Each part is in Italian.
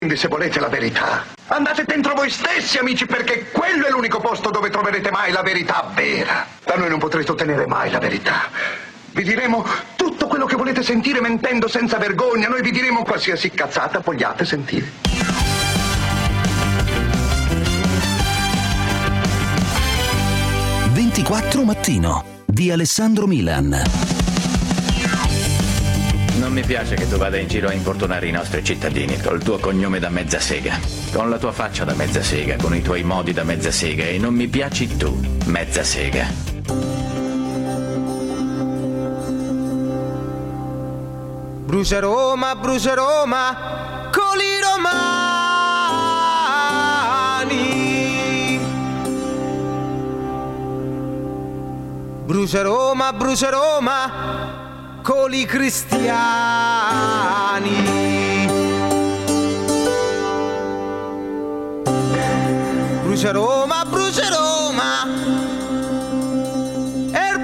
Quindi se volete la verità, andate dentro voi stessi, amici, perché quello è l'unico posto dove troverete mai la verità vera. Da noi non potrete ottenere mai la verità. Vi diremo tutto quello che volete sentire mentendo senza vergogna. Noi vi diremo qualsiasi cazzata vogliate sentire. «24 Mattino» di Alessandro Milan. Non mi piace che tu vada in giro a importunare i nostri cittadini col tuo cognome da mezza sega, con la tua faccia da mezza sega, con i tuoi modi da mezza sega, e non mi piaci tu, mezza sega. Brucia Roma, con i romani. Brucia Roma, con i cristiani. Brucia Roma, e il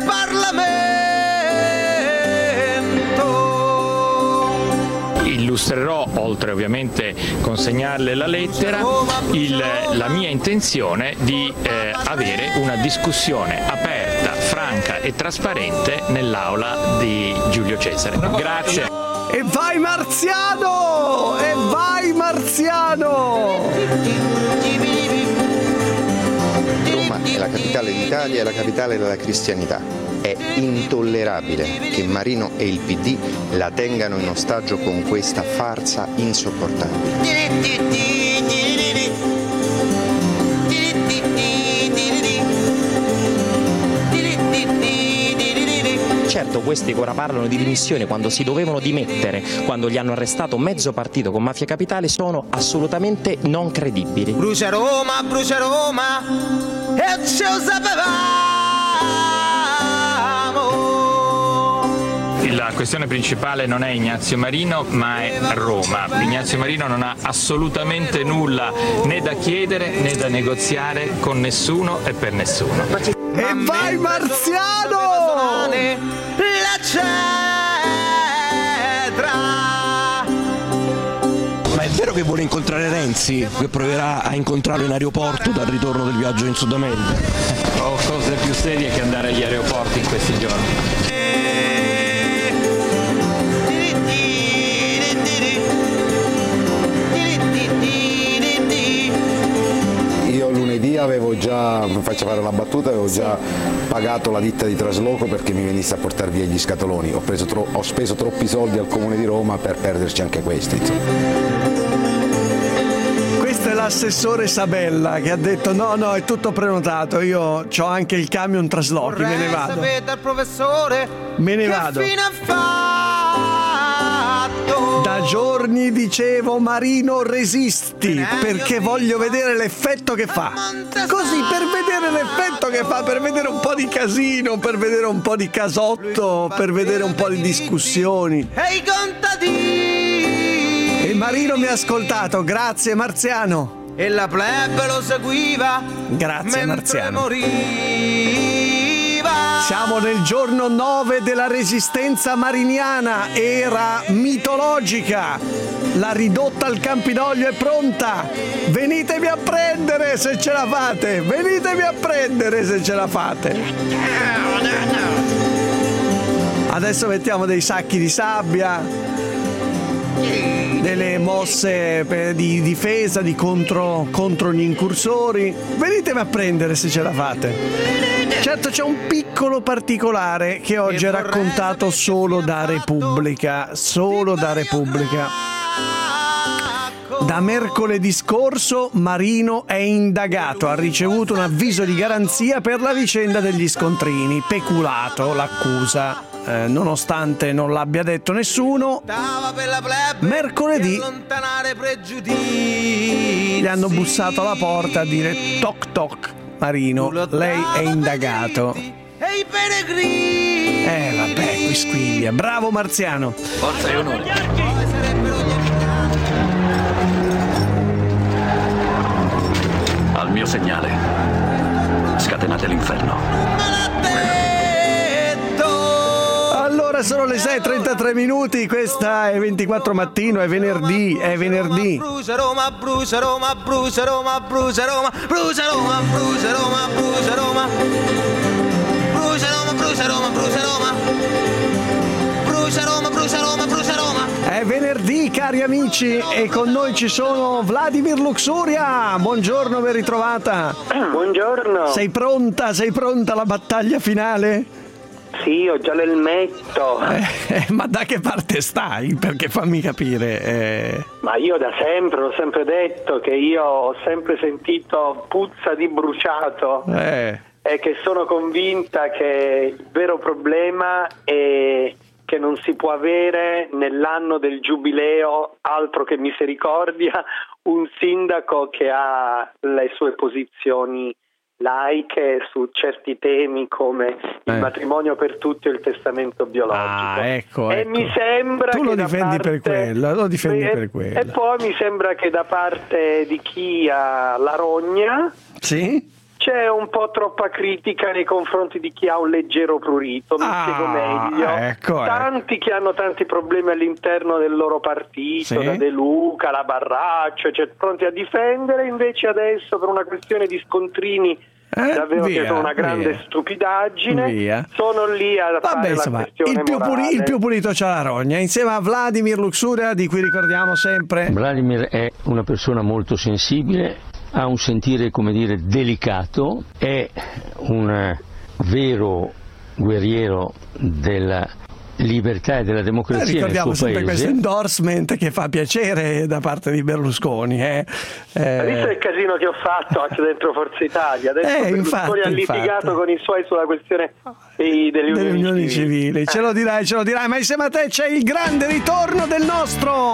Parlamento. Illustrerò, oltre ovviamente consegnarle la lettera, la mia intenzione di avere una discussione aperta, franca e trasparente nell'aula di Giulio Cesare. Grazie. E vai Marziano! E vai Marziano! Roma è la capitale d'Italia e la capitale della cristianità. È intollerabile che Marino e il PD la tengano in ostaggio con questa farsa insopportabile. Certo, questi ora parlano di dimissioni quando si dovevano dimettere, quando gli hanno arrestato mezzo partito con Mafia Capitale, sono assolutamente non credibili. Brucia Roma, e ce lo sapevamo. La questione principale non è Ignazio Marino, ma è Roma. Ignazio Marino non ha assolutamente nulla né da chiedere né da negoziare con nessuno e per nessuno. E vai Marziano! La cetra. Ma è vero che vuole incontrare Renzi, che proverà a incontrarlo in aeroporto dal ritorno del viaggio in Sud America? Ho cose più serie che andare agli aeroporti in questi giorni. Avevo già, faccio fare una battuta, avevo già pagato la ditta di trasloco perché mi venisse a portare via gli scatoloni. Ho speso troppi soldi al Comune di Roma per perderci anche questi, insomma. Questo è l'assessore Sabella che ha detto no, è tutto prenotato, io ho anche il camion traslochi, me ne vado. Me ne vado. Da giorni dicevo Marino resisti perché voglio vedere l'effetto che fa. Così, per vedere l'effetto che fa, per vedere un po' di casino, per vedere un po' di casotto, per vedere un po' di discussioni. E Marino mi ha ascoltato, grazie Marziano. E la plebe lo seguiva. Grazie Marziano. Siamo nel giorno 9 della resistenza mariniana, era mitologica. La ridotta al Campidoglio è pronta. Venitemi a prendere se ce la fate. Venitemi a prendere se ce la fate. Adesso mettiamo dei sacchi di sabbia, delle mosse di difesa, di contro gli incursori. Venitemi a prendere se ce la fate. Certo, c'è un piccolo particolare che oggi è raccontato solo da Repubblica. Da mercoledì scorso Marino è indagato, ha ricevuto un avviso di garanzia per la vicenda degli scontrini. Peculato, l'accusa, nonostante non l'abbia detto nessuno. Mercoledì gli hanno bussato alla porta a dire toc toc, Marino, lei è indagato. Vabbè, quisquiglia. Bravo Marziano. Forza e onore. Al mio segnale, scatenate l'inferno. Allora sono le 6:33 minuti, questa è 24 mattino, è venerdì. Brucia Roma, brucia Roma, brucia Roma, brucia Roma, brucia Roma, brucia Roma, brucia Roma, brucia Roma, brucia Roma, brucia Roma, brucia Roma, brucia Roma, brucia Roma. È venerdì, cari amici, e con noi ci sono Vladimir Luxuria. Buongiorno, ben ritrovata. Buongiorno. Sei pronta alla battaglia finale? Sì, ho già l'elmetto. Ma da che parte stai? Perché fammi capire. Ma io da sempre, l'ho sempre detto, che io ho sempre sentito puzza di bruciato e che sono convinta che il vero problema è che non si può avere nell'anno del giubileo, altro che misericordia, un sindaco che ha le sue posizioni laiche su certi temi come il matrimonio per tutti o il testamento biologico. Ecco. Mi sembra tu che lo difendi per quello, e poi mi sembra che da parte di chi ha la rogna c'è un po' troppa critica nei confronti di chi ha un leggero prurito. Mi spiego meglio. Tanti che hanno tanti problemi all'interno del loro partito, da De Luca, la Barraccio, cioè pronti a difendere, invece adesso per una questione di scontrini davvero che sono una grande stupidaggine, sono lì a fare la questione morale. Il più pulito c'ha la rogna, insieme a Vladimir Luxuria, di cui ricordiamo sempre. Vladimir è una persona molto sensibile, ha un sentire, come dire, delicato, è un vero guerriero della libertà e della democrazia nel suo paese. Ricordiamo sempre questo endorsement che fa piacere da parte di Berlusconi. Hai visto il casino che ho fatto anche dentro Forza Italia? Adesso Berlusconi ha litigato con i suoi sulla questione delle unioni civili. Ce lo dirai, ma insieme a te c'è il grande ritorno del nostro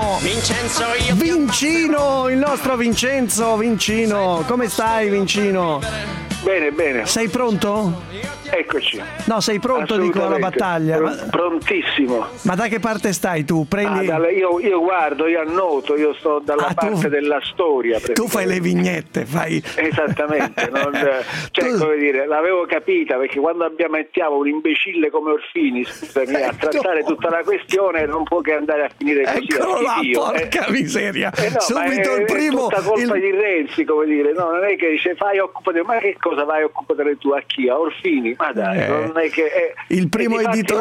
Vincino, il nostro Vincenzo Vincino. Come stai, Vincino? Bene. Sei pronto? Eccoci. No, sei pronto, dico, alla battaglia? Prontissimo. Ma da che parte stai tu? Io guardo, io annoto, io sto dalla parte della storia. Tu fai le vignette, Esattamente. Come dire, l'avevo capita, perché quando mettiamo un imbecille come Orfini, scusami, a trattare tutta la questione, non può che andare a finire così. Eccolo là, porca miseria. Subito il primo. È tutta colpa di Renzi, come dire, no, non è che dice occupati, ma che cosa vai a occupare tu a chi? A Orfini? Ma dai, non è che il primo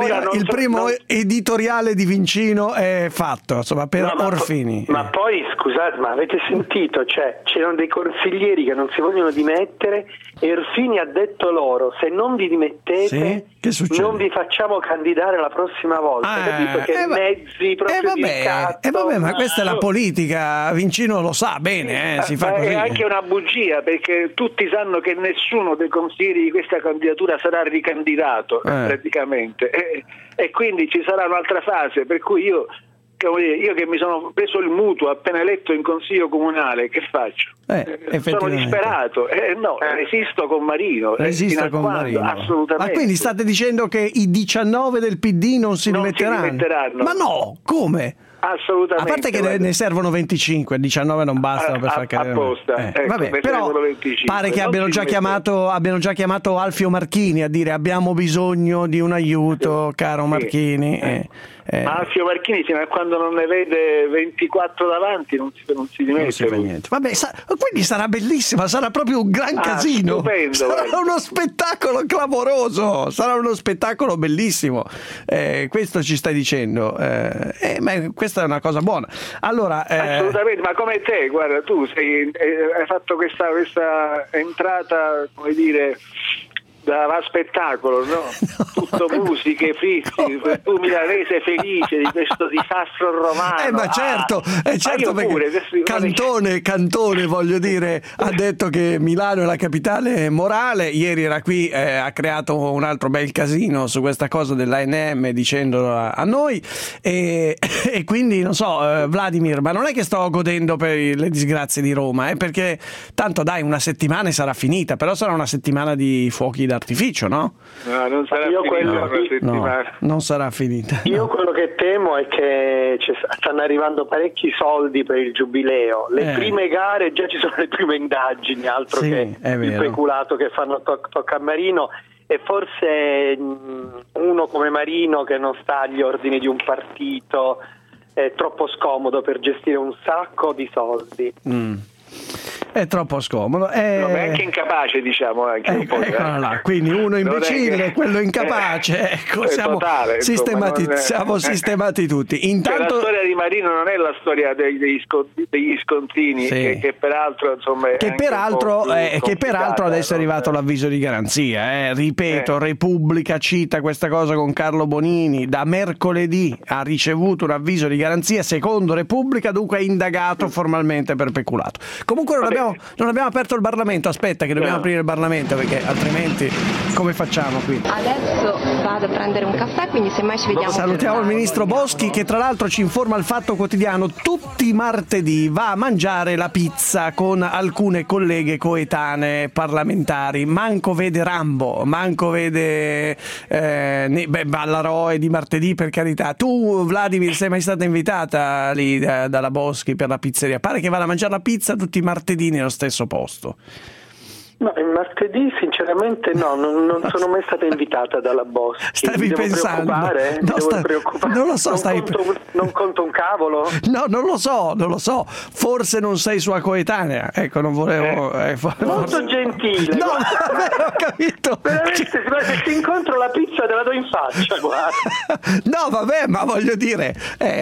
editoriale di Vincino è fatto, insomma, per Orfini. Ma poi scusate, ma avete sentito? Cioè, c'erano dei consiglieri che non si vogliono dimettere e Orfini ha detto loro: se non vi dimettete, non vi facciamo candidare la prossima volta. Capito? Che mezzi proprio di scatto. Vabbè, ma questa è la politica, Vincino lo sa bene, si fa così. È anche una bugia, perché tutti sanno che nessuno dei consiglieri di questa candidatura sarà ricandidato praticamente, e quindi ci sarà un'altra fase, per cui io che mi sono preso il mutuo appena eletto in consiglio comunale, che faccio? Sono disperato, resisto con Marino. Assolutamente. Ma quindi state dicendo che i 19 del PD non si dimetteranno? Ma no, come? Assolutamente. A parte che ne servono 25, 19 non bastano per far cadere. Apposta. Vabbè, però 25. Pare che abbiano già chiamato Alfio Marchini a dire: abbiamo bisogno di un aiuto, caro Marchini. Ma Alfio Marchini fino a quando non ne vede 24 davanti non si dimette. Non si fa niente. Vabbè, quindi sarà bellissima, sarà proprio un gran casino. Stupendo, sarà uno spettacolo clamoroso, sarà uno spettacolo bellissimo. Questo ci stai dicendo. Ma questa è una cosa buona. Allora, assolutamente, ma come te, guarda, tu hai fatto questa entrata, come dire, da spettacolo, no? Tutto musiche, fissi, tu mi la rese felice di questo disastro romano. Ma certo, perché Cantone, voglio dire, ha detto che Milano è la capitale morale. Ieri era qui, ha creato un altro bel casino su questa cosa dell'ANM dicendolo a noi, e quindi non so, Vladimir, ma non è che sto godendo per le disgrazie di Roma, perché tanto dai, una settimana sarà finita, però sarà una settimana di fuochi d'artificio, no? No, non sarà finita. Non sarà finita. Io quello che temo è che stanno arrivando parecchi soldi per il giubileo. Le prime gare, già ci sono le prime indagini, altro che il peculato che fanno tocca a Marino, e forse uno come Marino, che non sta agli ordini di un partito, è troppo scomodo per gestire un sacco di soldi. È troppo scomodo. È anche incapace, diciamo, anche un po'. Eccola là, quindi uno imbecille, quello incapace. Ecco, siamo totale, siamo sistemati tutti. Intanto la storia di Marino non è la storia degli scontrini, che peraltro, insomma, che peraltro adesso è arrivato l'avviso di garanzia. Ripeto, Repubblica cita questa cosa con Carlo Bonini. Da mercoledì ha ricevuto un avviso di garanzia, secondo Repubblica, dunque è indagato formalmente per peculato. Comunque non abbiamo aperto il Parlamento, aspetta che dobbiamo aprire il Parlamento, perché altrimenti come facciamo qui? Adesso vado a prendere un caffè, quindi semmai ci vediamo. Salutiamo il ministro Boschi, che tra l'altro ci informa al Fatto Quotidiano tutti i martedì va a mangiare la pizza con alcune colleghe coetanee parlamentari. Manco vede Rambo, manco vede Ballaroe di martedì, per carità. Tu, Vladimir, sei mai stata invitata lì dalla Boschi per la pizzeria? Pare che vada a mangiare la pizza tutti i martedì nello stesso posto. No, il martedì sinceramente no, non sono mai stata invitata dalla Boschi. Stavi pensando? Preoccupare? Non lo so, non conto un cavolo? No, non lo so. Forse non sei sua coetanea. Ecco, non volevo. Molto gentile. No, ho capito. Veramente, se ti incontro la pizza te la do in faccia, guarda. No, vabbè, ma voglio dire,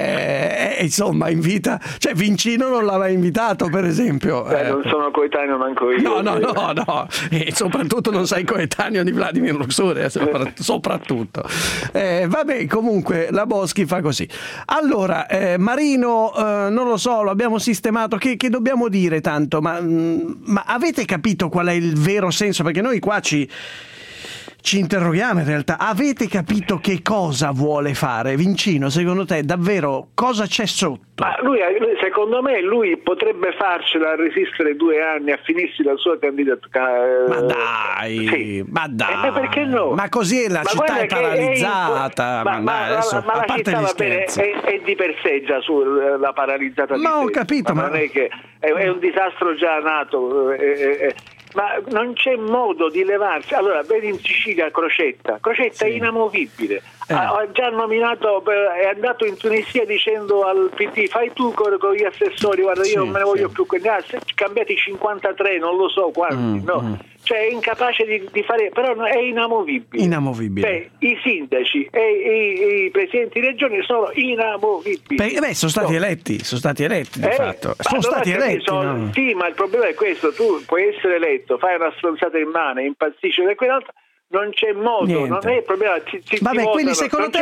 insomma, invita. Cioè, Vincino non l'ha mai invitato, per esempio. Non sono coetaneo manco io. No. E soprattutto non sei coetaneo di Vladimir Luxuria, soprattutto. Vabbè, comunque la Boschi fa così. Allora, Marino, non lo so, lo abbiamo sistemato, che dobbiamo dire tanto, ma avete capito qual è il vero senso? Perché noi qua ci interroghiamo in realtà. Avete capito che cosa vuole fare Vincino? Secondo te davvero cosa c'è sotto? Ma lui, secondo me, potrebbe farcela a resistere 2 anni, a finirsi la sua candidatura. Ma dai, perché no? Ma così la città è paralizzata. Ma la città, va bene, è di per sé già la paralizzata. Ma ho capito, ma non è che è un disastro già nato. Ma non c'è modo di levarsi. Allora, vedi in Sicilia Crocetta è inamovibile. Ha già nominato, è andato in Tunisia dicendo al PD: fai tu con gli assessori, guarda, io non me ne voglio più, cambiati 53, non lo so quanti, cioè è incapace di fare, però è inamovibile. Cioè, i sindaci e i presidenti di regione sono inamovibili. Sono stati eletti di fatto. Sono stati eletti. Sì, ma il problema è questo: tu puoi essere eletto, fai una stronzata in mano, impazzisci e quell'altro. Non c'è modo, niente. Non è il problema. Vabbè, quindi secondo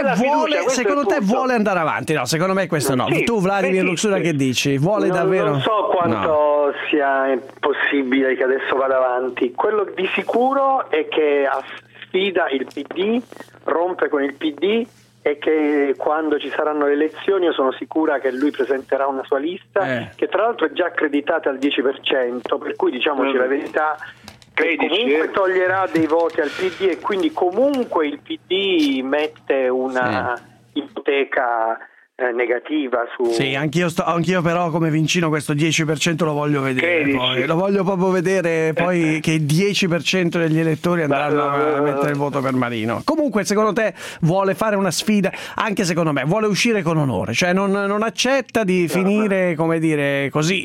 te vuole andare avanti? No, secondo me questo no. Sì, tu, Vladimir Luxuria, che dici? Vuole davvero? Non so quanto sia possibile che adesso vada avanti. Quello di sicuro è che sfida il PD, rompe con il PD, e che quando ci saranno le elezioni io sono sicura che lui presenterà una sua lista, che tra l'altro è già accreditata al 10%, per cui diciamoci la verità. Comunque toglierà dei voti al PD, e quindi comunque il PD mette una ipoteca negativa su. Sì, anch'io però come Vincino questo 10% lo voglio vedere. Poi. Lo voglio proprio vedere poi che il 10% degli elettori andranno a mettere il voto per Marino. Comunque, secondo te vuole fare una sfida? Anche secondo me vuole uscire con onore, cioè non accetta di finire, come dire, così.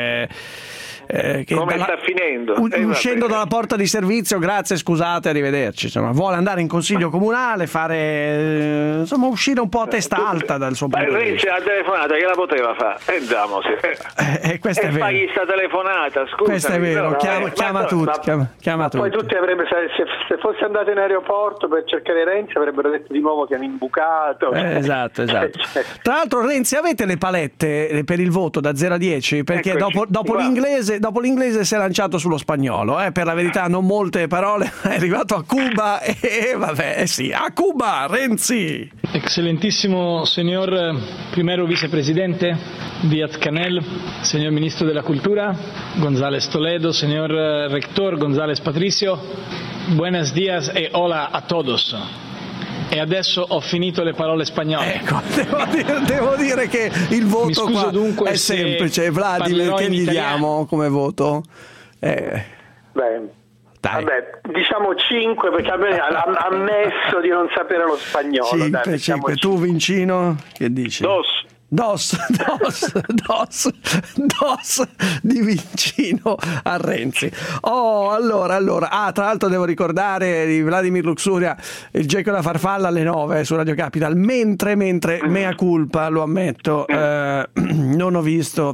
Come sta finendo? Uscendo dalla porta di servizio, grazie, scusate, arrivederci. Insomma, vuole andare in consiglio comunale, fare uscire un po' a testa alta dal suo punto di vista. La telefonata che la poteva fare, questo è vero. Fagli sta telefonata, scusa. Questo è vero, chiama tutti. Poi tutti avrebbero, se fosse andato in aeroporto per cercare Renzi, avrebbero detto di nuovo che hanno imbucato. Esatto. Tra l'altro, Renzi, avete le palette per il voto da 0 a 10? Perché dopo l'inglese si è lanciato sullo spagnolo, per la verità non molte parole, è arrivato a Cuba e vabbè, a Cuba, Renzi. Excelentísimo señor primero vicepresidente Díaz-Canel, señor ministro de la Cultura González Toledo, señor rector González Patricio, buenos días e hola a todos. E adesso ho finito le parole spagnole. Ecco, devo dire che il voto qua dunque è semplice. Vladimir, che gli diamo come voto? Dai. Vabbè, diciamo 5 perché ha ammesso di non sapere lo spagnolo. 5. Tu Vincino, che dici? Dos di Vincino a Renzi. Allora. Tra l'altro devo ricordare di Vladimir Luxuria il Geco e la farfalla alle 9 su Radio Capital, mentre mea culpa, lo ammetto, non ho visto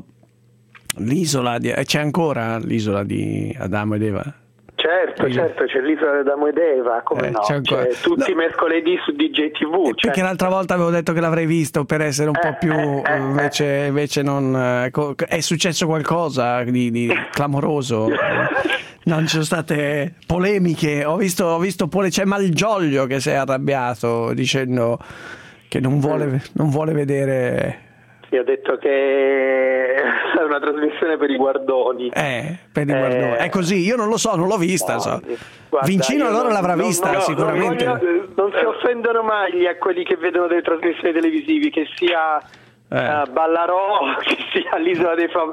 l'isola di... C'è ancora l'isola di Adamo ed Eva? Certo, c'è l'isola di Adamo ed Eva, come no? C'è tutti i mercoledì su DJTV. Perché l'altra volta avevo detto che l'avrei visto per essere un po' più... Invece non... È successo qualcosa di clamoroso? Non ci sono state polemiche? Ho visto c'è Malgioglio che si è arrabbiato dicendo che non vuole vedere... Sì, ha detto che è una trasmissione per i guardoni. Per i guardoni. È così, io non lo so, non l'ho vista. No, guarda, Vincino allora l'avrà vista sicuramente. Non si offendono mai a quelli che vedono delle trasmissioni televisive, che sia Ballarò, che sia l'Isola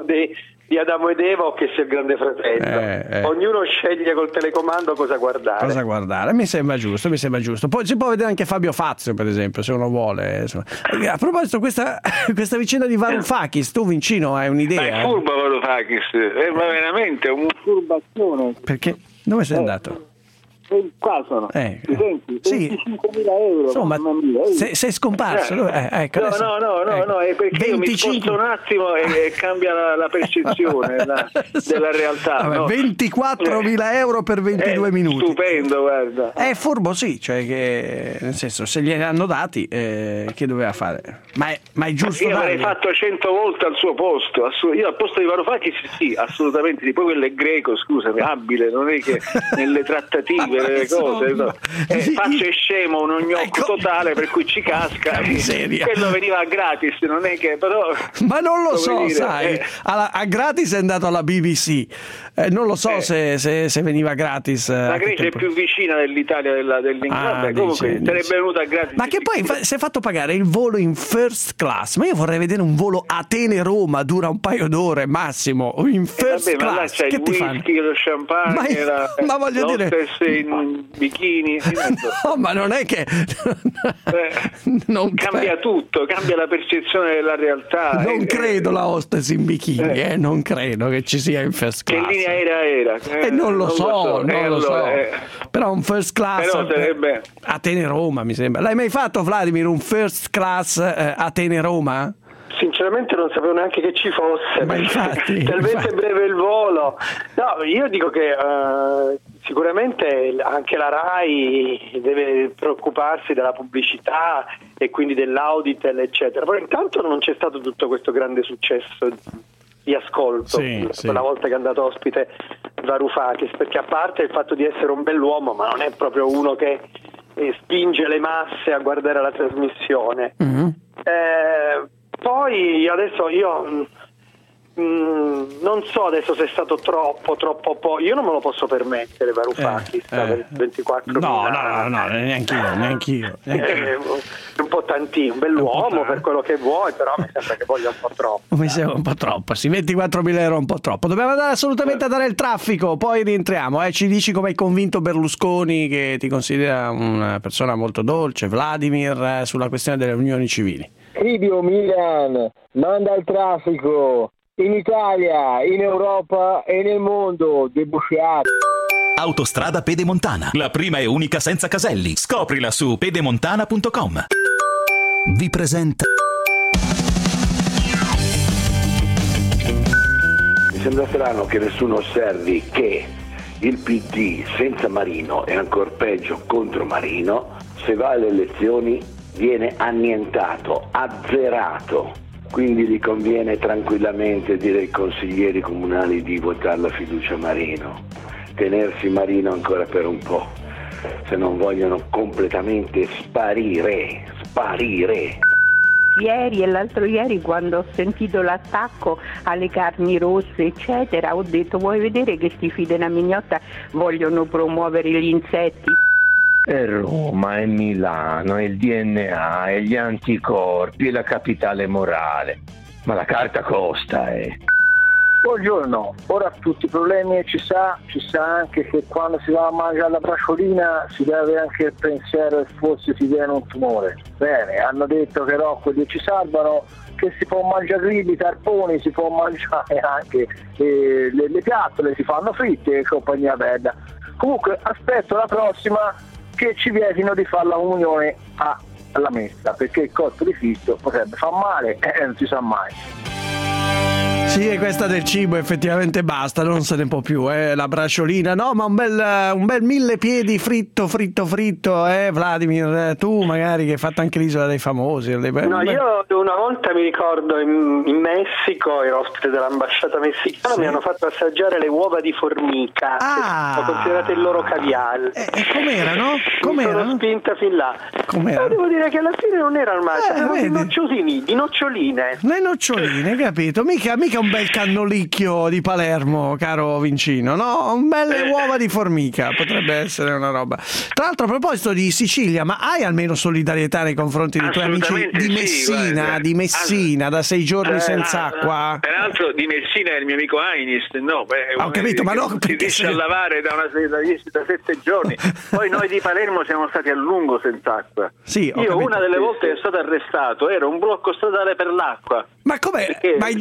di Adamo ed Eva o che sia il Grande Fratello. Ognuno sceglie col telecomando cosa guardare. Mi sembra giusto. Poi si può vedere anche Fabio Fazio, per esempio, se uno vuole. A proposito, questa vicenda di Varoufakis, tu Vincino hai un'idea? È furbo Varoufakis, è veramente un furbazione. Perché? Dove sei andato? Qua sono, sì. 25.000 euro. Insomma, sei scomparso. No, è perché io mi sposto un attimo e cambia la percezione della realtà. Vabbè, no? 24.000 euro per 22 minuti. Stupendo, guarda. È furbo, sì, cioè che nel senso, se glieli hanno dati, che doveva fare? Ma è giusto. Io avrei fatto 100 volte al suo posto. Io al posto di Varoufakis, sì, assolutamente. Poi quello è greco, scusami, abile, non è che nelle trattative le cose, no. Faccio scemo un gnocco totale per cui ci casca, quello veniva gratis, non è che però, ma non lo so dire, sai a gratis è andato alla BBC, non lo so se veniva gratis. La Grecia è più vicina dell'Italia dell'Inghilterra, comunque sarebbe venuta gratis, ma che poi si è fatto pagare il volo in first class. Ma io vorrei vedere un volo Atene-Roma, dura un paio d'ore massimo, in first class. Ma là c'è che il whisky, lo champagne, ma voglio dire in bikini. No, ma non è che cambia tutto, cambia la percezione della realtà. Non credo la hostess in bikini, non credo che ci sia in first class. Che linea aerea era? Non lo so. Però un first class sarebbe Atene-Roma, mi sembra. L'hai mai fatto, Vladimir, un first class Atene-Roma? Sinceramente non sapevo neanche che ci fosse. Ma infatti, talmente breve il volo. No, io dico che sicuramente anche la RAI deve preoccuparsi della pubblicità e quindi dell'Auditel, eccetera. Però intanto non c'è stato tutto questo grande successo di ascolto quella volta che è andato ospite Varoufakis, perché a parte il fatto di essere un bell'uomo, ma non è proprio uno che spinge le masse a guardare la trasmissione. Poi adesso io non so adesso se è stato troppo io non me lo posso permettere Varoufakis 24.000. No, neanch'io. Un po' tantino, un bell'uomo per quello che vuoi, però mi sembra che voglia un po' troppo. Mi sembra un po' troppo, sì, 24.000 euro un po' troppo. Dobbiamo andare assolutamente a dare il traffico, poi rientriamo. Ci dici come hai convinto Berlusconi, che ti considera una persona molto dolce, Vladimir, sulla questione delle unioni civili. Cribio Milan, manda il traffico in Italia, in Europa e nel mondo, debusciato. Autostrada Pedemontana, la prima e unica senza caselli. Scoprila su pedemontana.com. Vi presenta. Mi sembra strano che nessuno osservi che il PD senza Marino e ancor peggio contro Marino, se va alle elezioni viene annientato, azzerato. Quindi gli conviene tranquillamente dire ai consiglieri comunali di votare la fiducia a Marino, tenersi Marino ancora per un po', se non vogliono completamente sparire. Ieri e l'altro ieri, quando ho sentito l'attacco alle carni rosse eccetera, ho detto: vuoi vedere che sti figli della mignotta vogliono promuovere gli insetti? È Roma, è Milano, è il DNA, è gli anticorpi, è la capitale morale. Ma la carta costa, Buongiorno, ora tutti i problemi ci sa anche che quando si va a mangiare la briciolina si deve anche il pensiero che forse si viene un tumore. Bene, hanno detto che no, quelli ci salvano, che si può mangiare grilli, tarponi, si può mangiare anche le piattole, si fanno fritte e compagnia bella. Comunque aspetto la prossima che ci vietino di fare la comunione alla messa, perché il colpo di fisto potrebbe far male e non si sa mai. Sì, e questa del cibo effettivamente basta, non se ne può più, la briciolina, no, ma un bel 1000 piedi fritto, Vladimir, tu magari che hai fatto anche l'Isola dei Famosi. No, io una volta mi ricordo in Messico, ero ospite dell'ambasciata messicana, mi hanno fatto assaggiare le uova di formica, che sono considerate il loro caviale. Com'erano? Mi sono spinta fin là. Però devo dire che alla fine non erano male, erano di noccioline. Le noccioline, capito? Mica un bel cannolicchio di Palermo, caro Vincino, no? Un belle uova di formica, potrebbe essere una roba. Tra l'altro, a proposito di Sicilia, ma hai almeno solidarietà nei confronti dei tuoi amici di Messina, da 6 giorni senza acqua? Peraltro di Messina è il mio amico Ainis, no? Ho capito, ma no, si riesce a lavare da 7 giorni. Poi noi di Palermo siamo stati a lungo senza acqua. Sì, io una delle volte che sono stato arrestato era un blocco stradale per l'acqua. Ma com'è?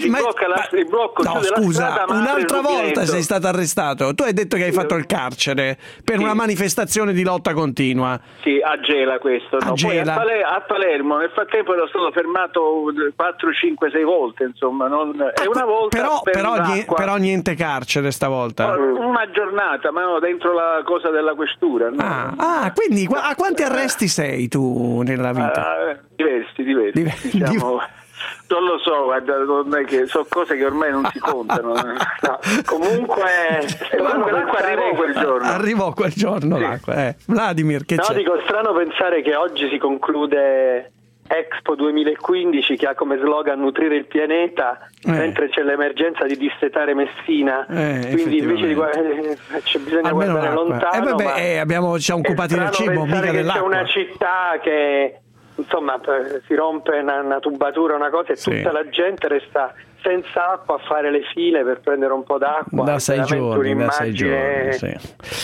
Il blocco no, scusa, un'altra volta sei stato arrestato. Tu hai detto che hai fatto il carcere per una manifestazione di lotta continua. Sì, a Gela questo. No? Poi a Palermo nel frattempo ero stato fermato 4, 5, 6 volte, insomma. E una volta però niente carcere stavolta. Una giornata, ma no, dentro la cosa della questura. No? Quindi a quanti arresti sei tu nella vita? Diversi. Diciamo. Non lo so, guarda, non è che sono cose che ormai non si contano. No. Comunque l'acqua arrivò quel giorno. L'acqua. Vladimir, che c'è? Dico, è strano pensare che oggi si conclude Expo 2015 che ha come slogan nutrire il pianeta, mentre c'è l'emergenza di dissetare Messina, quindi invece c'è bisogno di guardare lontano. Ci siamo occupati del cibo, mica dell'acqua. C'è una città che insomma si rompe una tubatura, una cosa, e tutta la gente resta senza acqua a fare le file per prendere un po' d'acqua. Da 6 giorni, sì.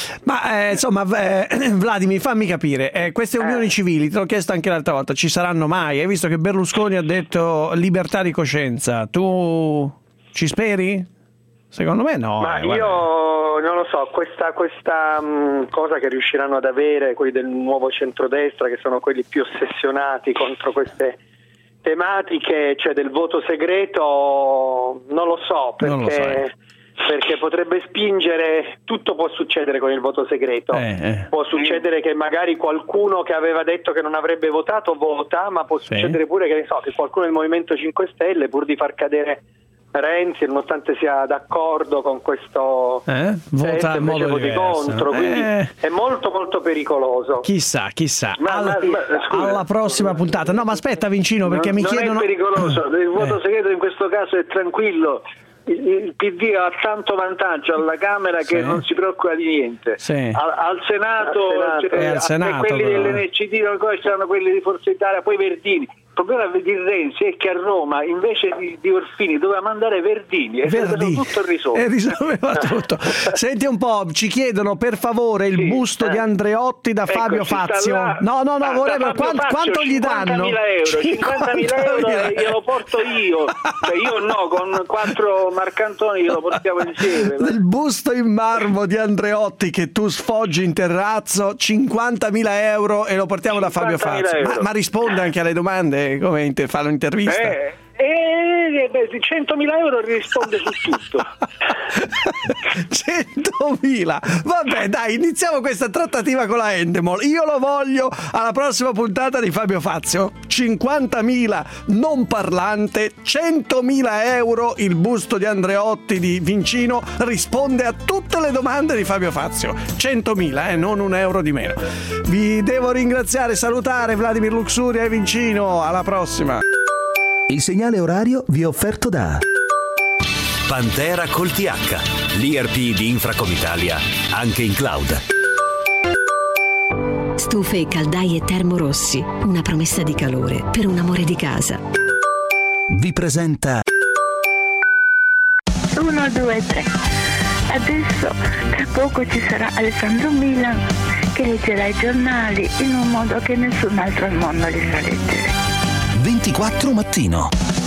Ma insomma, Vladimir, fammi capire, queste unioni civili, te l'ho chiesto anche l'altra volta, ci saranno mai? Hai visto che Berlusconi ha detto libertà di coscienza, tu ci speri? Secondo me no. Ma io non lo so, questa cosa che riusciranno ad avere quelli del nuovo centrodestra, che sono quelli più ossessionati contro queste tematiche, cioè del voto segreto, non lo so, perché potrebbe spingere, tutto può succedere con il voto segreto, può succedere che magari qualcuno che aveva detto che non avrebbe votato vota, ma può succedere pure che qualcuno del Movimento 5 Stelle, pur di far cadere Renzi, nonostante sia d'accordo con questo vota in modo diverso, contro, quindi è molto molto pericoloso. Chissà. Alla prossima puntata. No, ma aspetta Vincino, perché mi chiedono. Non è pericoloso, il voto segreto in questo caso è tranquillo. Il PD ha tanto vantaggio alla Camera che non si preoccupa di niente. Al Senato quelli dell'NCD, poi c'erano quelli di Forza Italia, poi Verdini. Il problema di Renzi è che a Roma invece di Orfini doveva mandare Verdini e tutto risolveva tutto. Senti un po', ci chiedono per favore il busto di Andreotti da Fabio Fazio. No, vorrebbero quanto gli danno? 50.000 euro glielo porto io. Io no, con 4 Marcantoni glielo portiamo insieme. Il busto in marmo di Andreotti che tu sfoggi in terrazzo, 50.000 euro e lo portiamo da Fabio Fazio. Ma risponde anche alle domande? Come fa un'intervista? 100.000 euro risponde su tutto. 100.000. Vabbè, dai, iniziamo questa trattativa con la Endemol. Io lo voglio alla prossima puntata di Fabio Fazio. 50.000 non parlante, 100.000 euro il busto di Andreotti di Vincino risponde a tutte le domande di Fabio Fazio. 100.000, non un euro di meno. Vi devo ringraziare, salutare Vladimir Luxuria e Vincino. Alla prossima. Il segnale orario vi è offerto da Pantera col TH, l'ERP di Infracom Italia, anche in cloud. Stufe e caldaie Termorossi, una promessa di calore per un amore di casa. Vi presenta 1, 2, 3. Adesso tra poco ci sarà Alessandro Milan che leggerà i giornali in un modo che nessun altro al mondo li sa leggere. 24 mattino.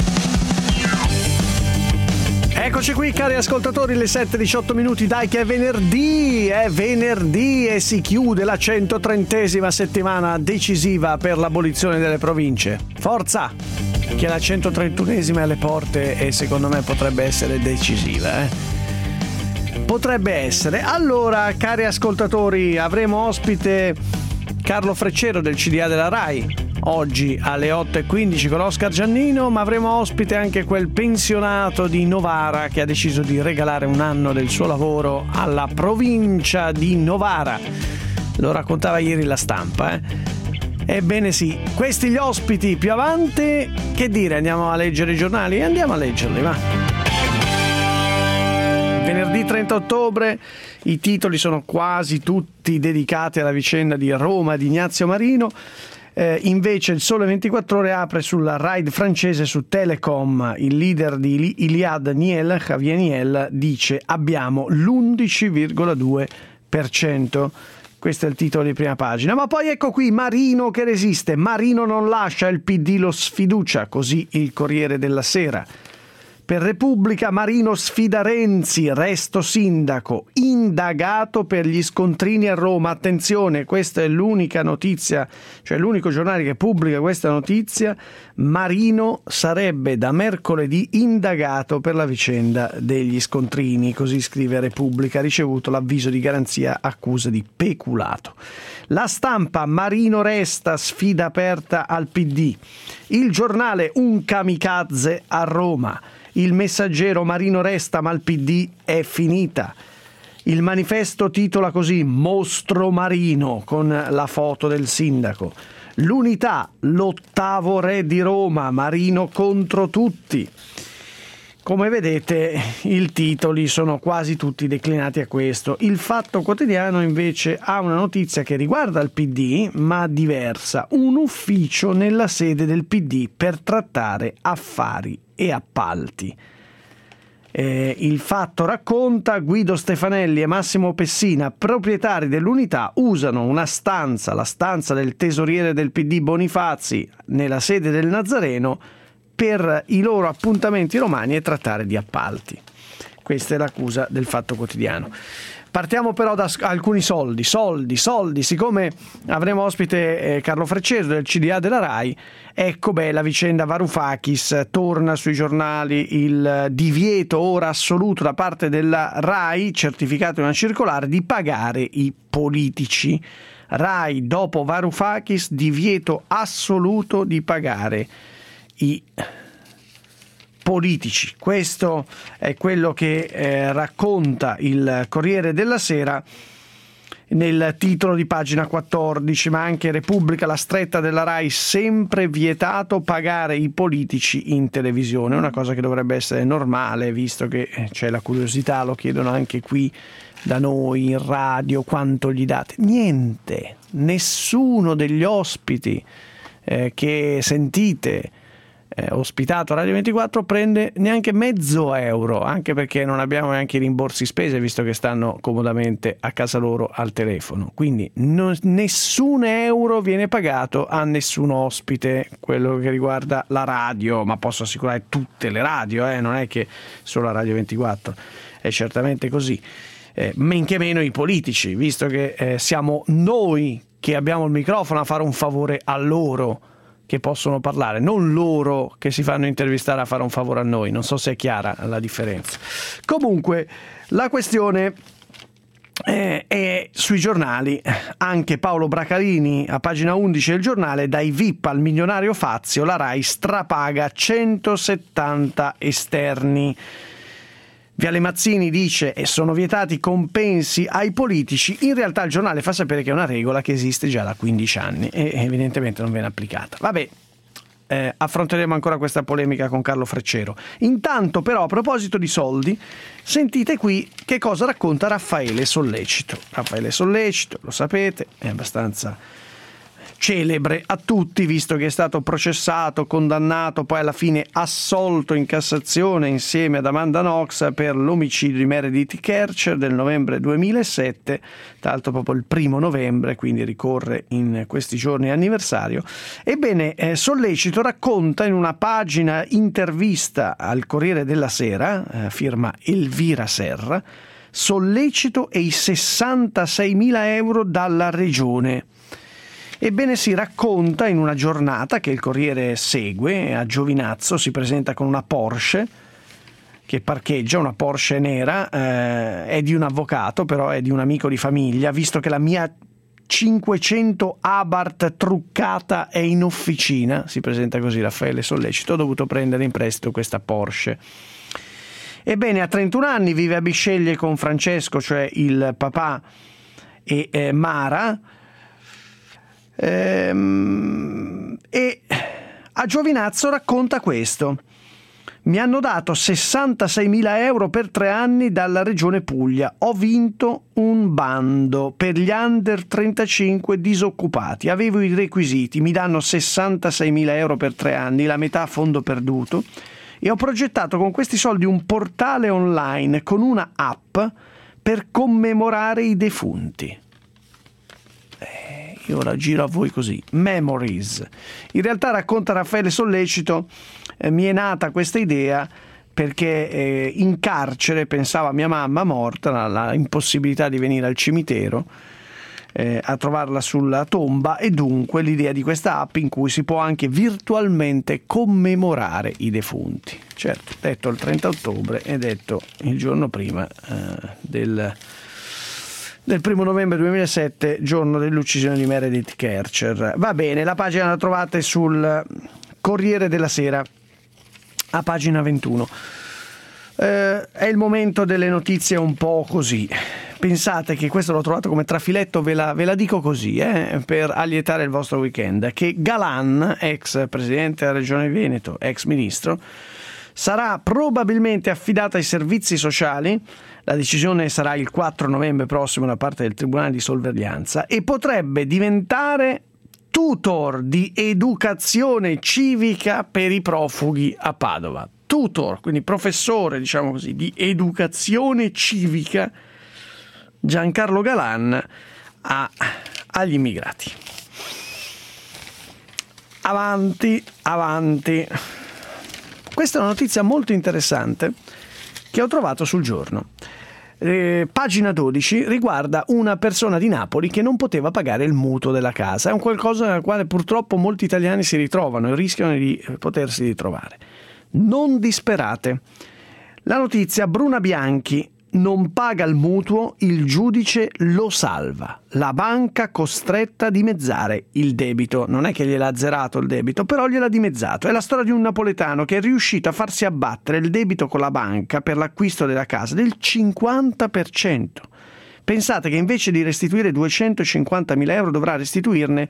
Eccoci qui cari ascoltatori, le 7:18, dai che è venerdì e si chiude la 130esima settimana decisiva per l'abolizione delle province. Forza! Che la 131esima è alle porte e secondo me potrebbe essere decisiva, Potrebbe essere. Allora, cari ascoltatori, avremo ospite Carlo Freccero del CDA della RAI. Oggi alle 8:15 con Oscar Giannino, ma avremo ospite anche quel pensionato di Novara che ha deciso di regalare un anno del suo lavoro alla provincia di Novara. Lo raccontava ieri La Stampa, Ebbene sì, questi gli ospiti. Più avanti, che dire, andiamo a leggere i giornali? Andiamo a leggerli, va. Venerdì 30 ottobre, i titoli sono quasi tutti dedicati alla vicenda di Roma di Ignazio Marino. Invece il Sole 24 Ore apre sulla raid francese su Telecom. Il leader di Iliad Niel, Javier Niel, dice abbiamo l'11,2%. Questo è il titolo di prima pagina. Ma poi ecco qui Marino che resiste. Marino non lascia, il PD lo sfiducia, così il Corriere della Sera. Per Repubblica, Marino sfida Renzi, resto sindaco, indagato per gli scontrini a Roma. Attenzione, questa è l'unica notizia, cioè l'unico giornale che pubblica questa notizia. Marino sarebbe da mercoledì indagato per la vicenda degli scontrini, così scrive Repubblica, ha ricevuto l'avviso di garanzia, accusa di peculato. La Stampa, Marino resta, sfida aperta al PD. Il Giornale, un kamikaze a Roma. Il Messaggero, Marino resta ma il PD è finita. Il Manifesto titola così Mostro Marino con la foto del sindaco. L'Unità, l'8º re di Roma, Marino contro tutti. Come vedete i titoli sono quasi tutti declinati a questo. Il Fatto Quotidiano invece ha una notizia che riguarda il PD ma diversa. Un ufficio nella sede del PD per trattare affari e appalti. Il Fatto racconta Guido Stefanelli e Massimo Pessina, proprietari dell'Unità, usano una stanza, la stanza del tesoriere del PD Bonifazi nella sede del Nazareno, per i loro appuntamenti romani e trattare di appalti. Questa è l'accusa del Fatto Quotidiano. Partiamo però da alcuni soldi, siccome avremo ospite Carlo Freccero del CDA della RAI, ecco la vicenda Varoufakis, torna sui giornali il divieto ora assoluto da parte della RAI, certificato in una circolare, di pagare i politici. RAI dopo Varoufakis, divieto assoluto di pagare i politici. Questo è quello che racconta il Corriere della Sera nel titolo di pagina 14, ma anche Repubblica, la stretta della RAI, sempre vietato pagare i politici in televisione, una cosa che dovrebbe essere normale visto che c'è la curiosità, lo chiedono anche qui da noi in radio, quanto gli date? Niente, nessuno degli ospiti che sentite ospitato a Radio 24 prende neanche €0, anche perché non abbiamo neanche i rimborsi spese visto che stanno comodamente a casa loro al telefono, quindi nessun euro viene pagato a nessun ospite, quello che riguarda la radio, ma posso assicurare tutte le radio, non è che solo la Radio 24, è certamente così, men che meno i politici, visto che siamo noi che abbiamo il microfono a fare un favore a loro che possono parlare, non loro che si fanno intervistare a fare un favore a noi. Non so se è chiara la differenza. Comunque la questione è sui giornali. Anche Paolo Bracalini a pagina 11 del Giornale, dai VIP al milionario Fazio, la RAI strapaga 170 esterni. Viale Mazzini dice sono vietati compensi ai politici. In realtà il giornale fa sapere che è una regola che esiste già da 15 anni e evidentemente non viene applicata. Vabbè, affronteremo ancora questa polemica con Carlo Freccero. Intanto però, a proposito di soldi, sentite qui che cosa racconta Raffaele Sollecito. Raffaele Sollecito, lo sapete, è abbastanza celebre a tutti, visto che è stato processato, condannato, poi alla fine assolto in Cassazione insieme ad Amanda Knox per l'omicidio di Meredith Kercher del novembre 2007, tra l'altro proprio il 1 novembre, quindi ricorre in questi giorni anniversario. Ebbene, Sollecito racconta in una pagina intervista al Corriere della Sera, firma Elvira Serra, Sollecito e i 66.000 euro dalla regione. Ebbene, si racconta in una giornata che il Corriere segue, a Giovinazzo si presenta con una Porsche che parcheggia, una Porsche nera, è di un avvocato, però è di un amico di famiglia, visto che la mia 500 Abarth truccata è in officina, si presenta così Raffaele Sollecito, ho dovuto prendere in prestito questa Porsche. Ebbene, a 31 anni vive a Bisceglie con Francesco, cioè il papà, e Mara, e a Giovinazzo racconta questo: mi hanno dato 66.000 euro per 3 anni dalla regione Puglia, ho vinto un bando per gli under 35 disoccupati, avevo i requisiti, mi danno 66.000 euro per 3 anni, la metà a fondo perduto, e ho progettato con questi soldi un portale online con una app per commemorare i defunti. Io ora giro a voi così, Memories. In realtà, racconta Raffaele Sollecito, mi è nata questa idea perché in carcere pensavo a mia mamma morta, la impossibilità di venire al cimitero a trovarla sulla tomba, e dunque l'idea di questa app in cui si può anche virtualmente commemorare i defunti. Certo, detto il 30 ottobre e detto il giorno prima del 1 novembre 2007, giorno dell'uccisione di Meredith Kercher. Va bene, la pagina la trovate sul Corriere della Sera a pagina 21. È il momento delle notizie un po' così. Pensate che questo l'ho trovato come trafiletto, ve la dico così, per allietare il vostro weekend, che Galan, ex presidente della Regione Veneto, ex ministro, sarà probabilmente affidata ai servizi sociali. La decisione sarà il 4 novembre prossimo da parte del Tribunale di Sorveglianza, e potrebbe diventare tutor di educazione civica per i profughi a Padova. Tutor, quindi professore, diciamo così, di educazione civica, Giancarlo Galan agli immigrati. Avanti. Questa è una notizia molto interessante che ho trovato sul Giorno. Pagina 12 riguarda una persona di Napoli che non poteva pagare il mutuo della casa. È un qualcosa nel quale purtroppo molti italiani si ritrovano e rischiano di potersi ritrovare. Non disperate. La notizia: Bruna Bianchi non paga il mutuo, il giudice lo salva. La banca costretta a dimezzare il debito. Non è che gliel'ha azzerato il debito, però gliel'ha dimezzato. È la storia di un napoletano che è riuscito a farsi abbattere il debito con la banca per l'acquisto della casa del 50%. Pensate che invece di restituire 250.000 euro dovrà restituirne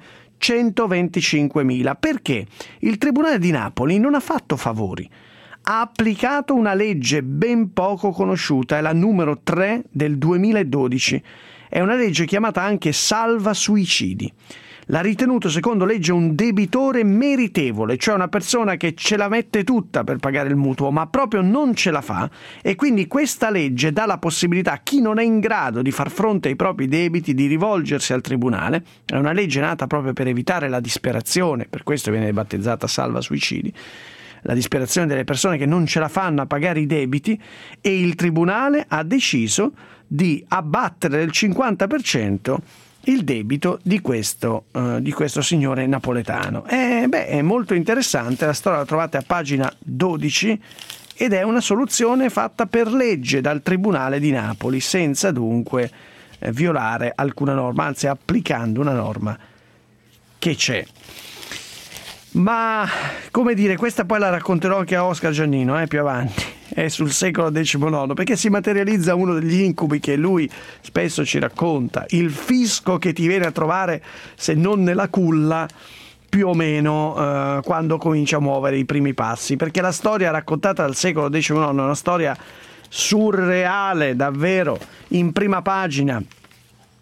125.000. Perché? Il Tribunale di Napoli non ha fatto favori. Ha applicato una legge ben poco conosciuta, è la numero 3 del 2012. È una legge chiamata anche salva suicidi. L'ha ritenuto, secondo legge, un debitore meritevole, cioè una persona che ce la mette tutta per pagare il mutuo, ma proprio non ce la fa, e quindi questa legge dà la possibilità a chi non è in grado di far fronte ai propri debiti di rivolgersi al tribunale. È una legge nata proprio per evitare la disperazione, per questo viene battezzata salva suicidi. La disperazione delle persone che non ce la fanno a pagare i debiti, e il tribunale ha deciso di abbattere del 50% il debito di questo signore napoletano. È molto interessante, la storia la trovate a pagina 12 ed è una soluzione fatta per legge dal Tribunale di Napoli, senza dunque violare alcuna norma, anzi applicando una norma che c'è. Ma, come dire, questa poi la racconterò anche a Oscar Giannino, più avanti, è sul secolo XIX, perché si materializza uno degli incubi che lui spesso ci racconta, il fisco che ti viene a trovare, se non nella culla, più o meno quando comincia a muovere i primi passi, perché la storia raccontata dal secolo XIX è una storia surreale, davvero, in prima pagina.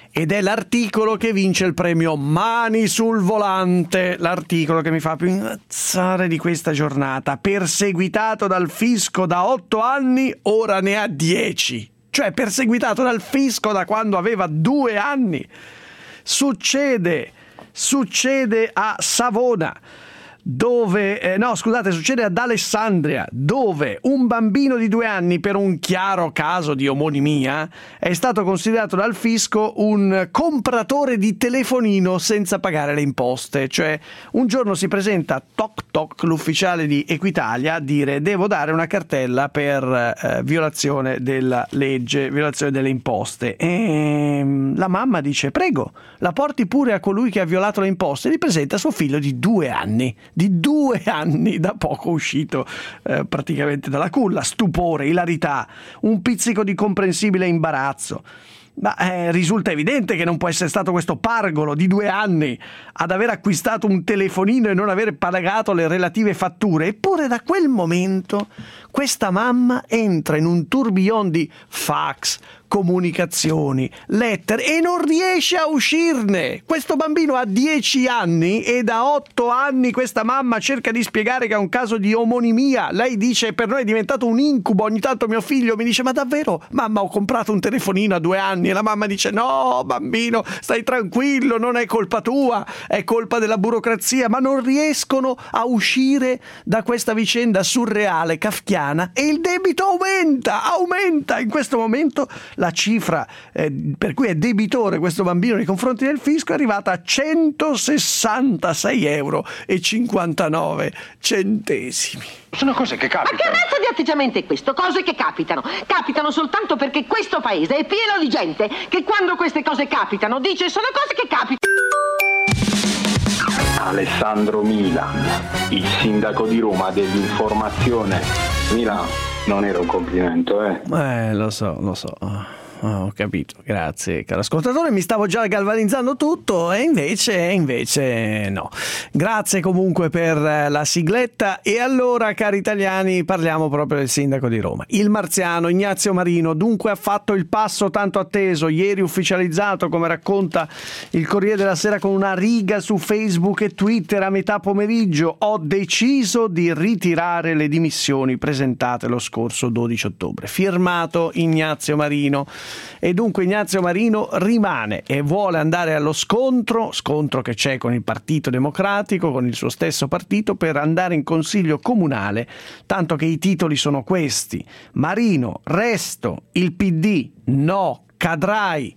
ed è l'articolo che vince il premio Mani sul volante, l'articolo che mi fa più incazzare di questa giornata. Perseguitato dal fisco da 8 anni, ora ne ha 10. Cioè perseguitato dal fisco da quando aveva 2 anni. Succede a Savona, dove succede ad Alessandria, dove un bambino di 2 anni, per un chiaro caso di omonimia, è stato considerato dal fisco un compratore di telefonino senza pagare le imposte. Cioè un giorno si presenta toc toc l'ufficiale di Equitalia a dire: devo dare una cartella per violazione della legge, violazione delle imposte, e la mamma dice: prego, la porti pure a colui che ha violato le imposte. Gli presenta suo figlio di 2 anni, da poco uscito praticamente dalla culla. Stupore, ilarità, un pizzico di comprensibile imbarazzo. Ma risulta evidente che non può essere stato questo pargolo di 2 anni ad aver acquistato un telefonino e non aver pagato le relative fatture. Eppure da quel momento questa mamma entra in un tourbillon di fax, comunicazioni, lettere e non riesce a uscirne. Questo bambino ha 10 anni e da 8 anni questa mamma cerca di spiegare che è un caso di omonimia. Lei dice: per noi è diventato un incubo, ogni tanto mio figlio mi dice: ma davvero mamma, ho comprato un telefonino a 2 anni? E la mamma dice: no bambino, stai tranquillo, non è colpa tua, è colpa della burocrazia. Ma non riescono a uscire da questa vicenda surreale, kafkiana, e il debito aumenta. In questo momento la cifra per cui è debitore questo bambino nei confronti del fisco è arrivata a 166,59 €. Sono cose che capitano. Ma che razza di atteggiamento è questo? Cose che capitano. Capitano soltanto perché questo paese è pieno di gente che quando queste cose capitano dice: sono cose che capitano. Alessandro Milan, il sindaco di Roma dell'informazione. Milan, non era un complimento, Lo so. Ho capito, grazie caro ascoltatore, mi stavo già galvanizzando tutto e invece no. Grazie comunque per la sigletta. E allora, cari italiani, parliamo proprio del sindaco di Roma. Il marziano Ignazio Marino dunque ha fatto il passo tanto atteso, ieri ufficializzato, come racconta il Corriere della Sera con una riga su Facebook e Twitter a metà pomeriggio: ho deciso di ritirare le dimissioni presentate lo scorso 12 ottobre. Firmato Ignazio Marino. E dunque Ignazio Marino rimane e vuole andare allo scontro che c'è con il Partito Democratico, con il suo stesso partito, per andare in consiglio comunale, tanto che i titoli sono questi: Marino, resto, il PD, no, cadrai.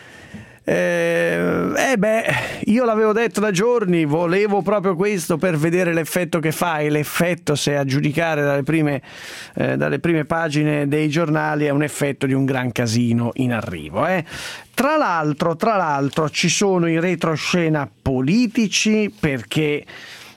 Io l'avevo detto da giorni, volevo proprio questo per vedere l'effetto che fa, e l'effetto, se a giudicare dalle prime pagine dei giornali, è un effetto di un gran casino in arrivo. Tra l'altro ci sono i retroscena politici, perché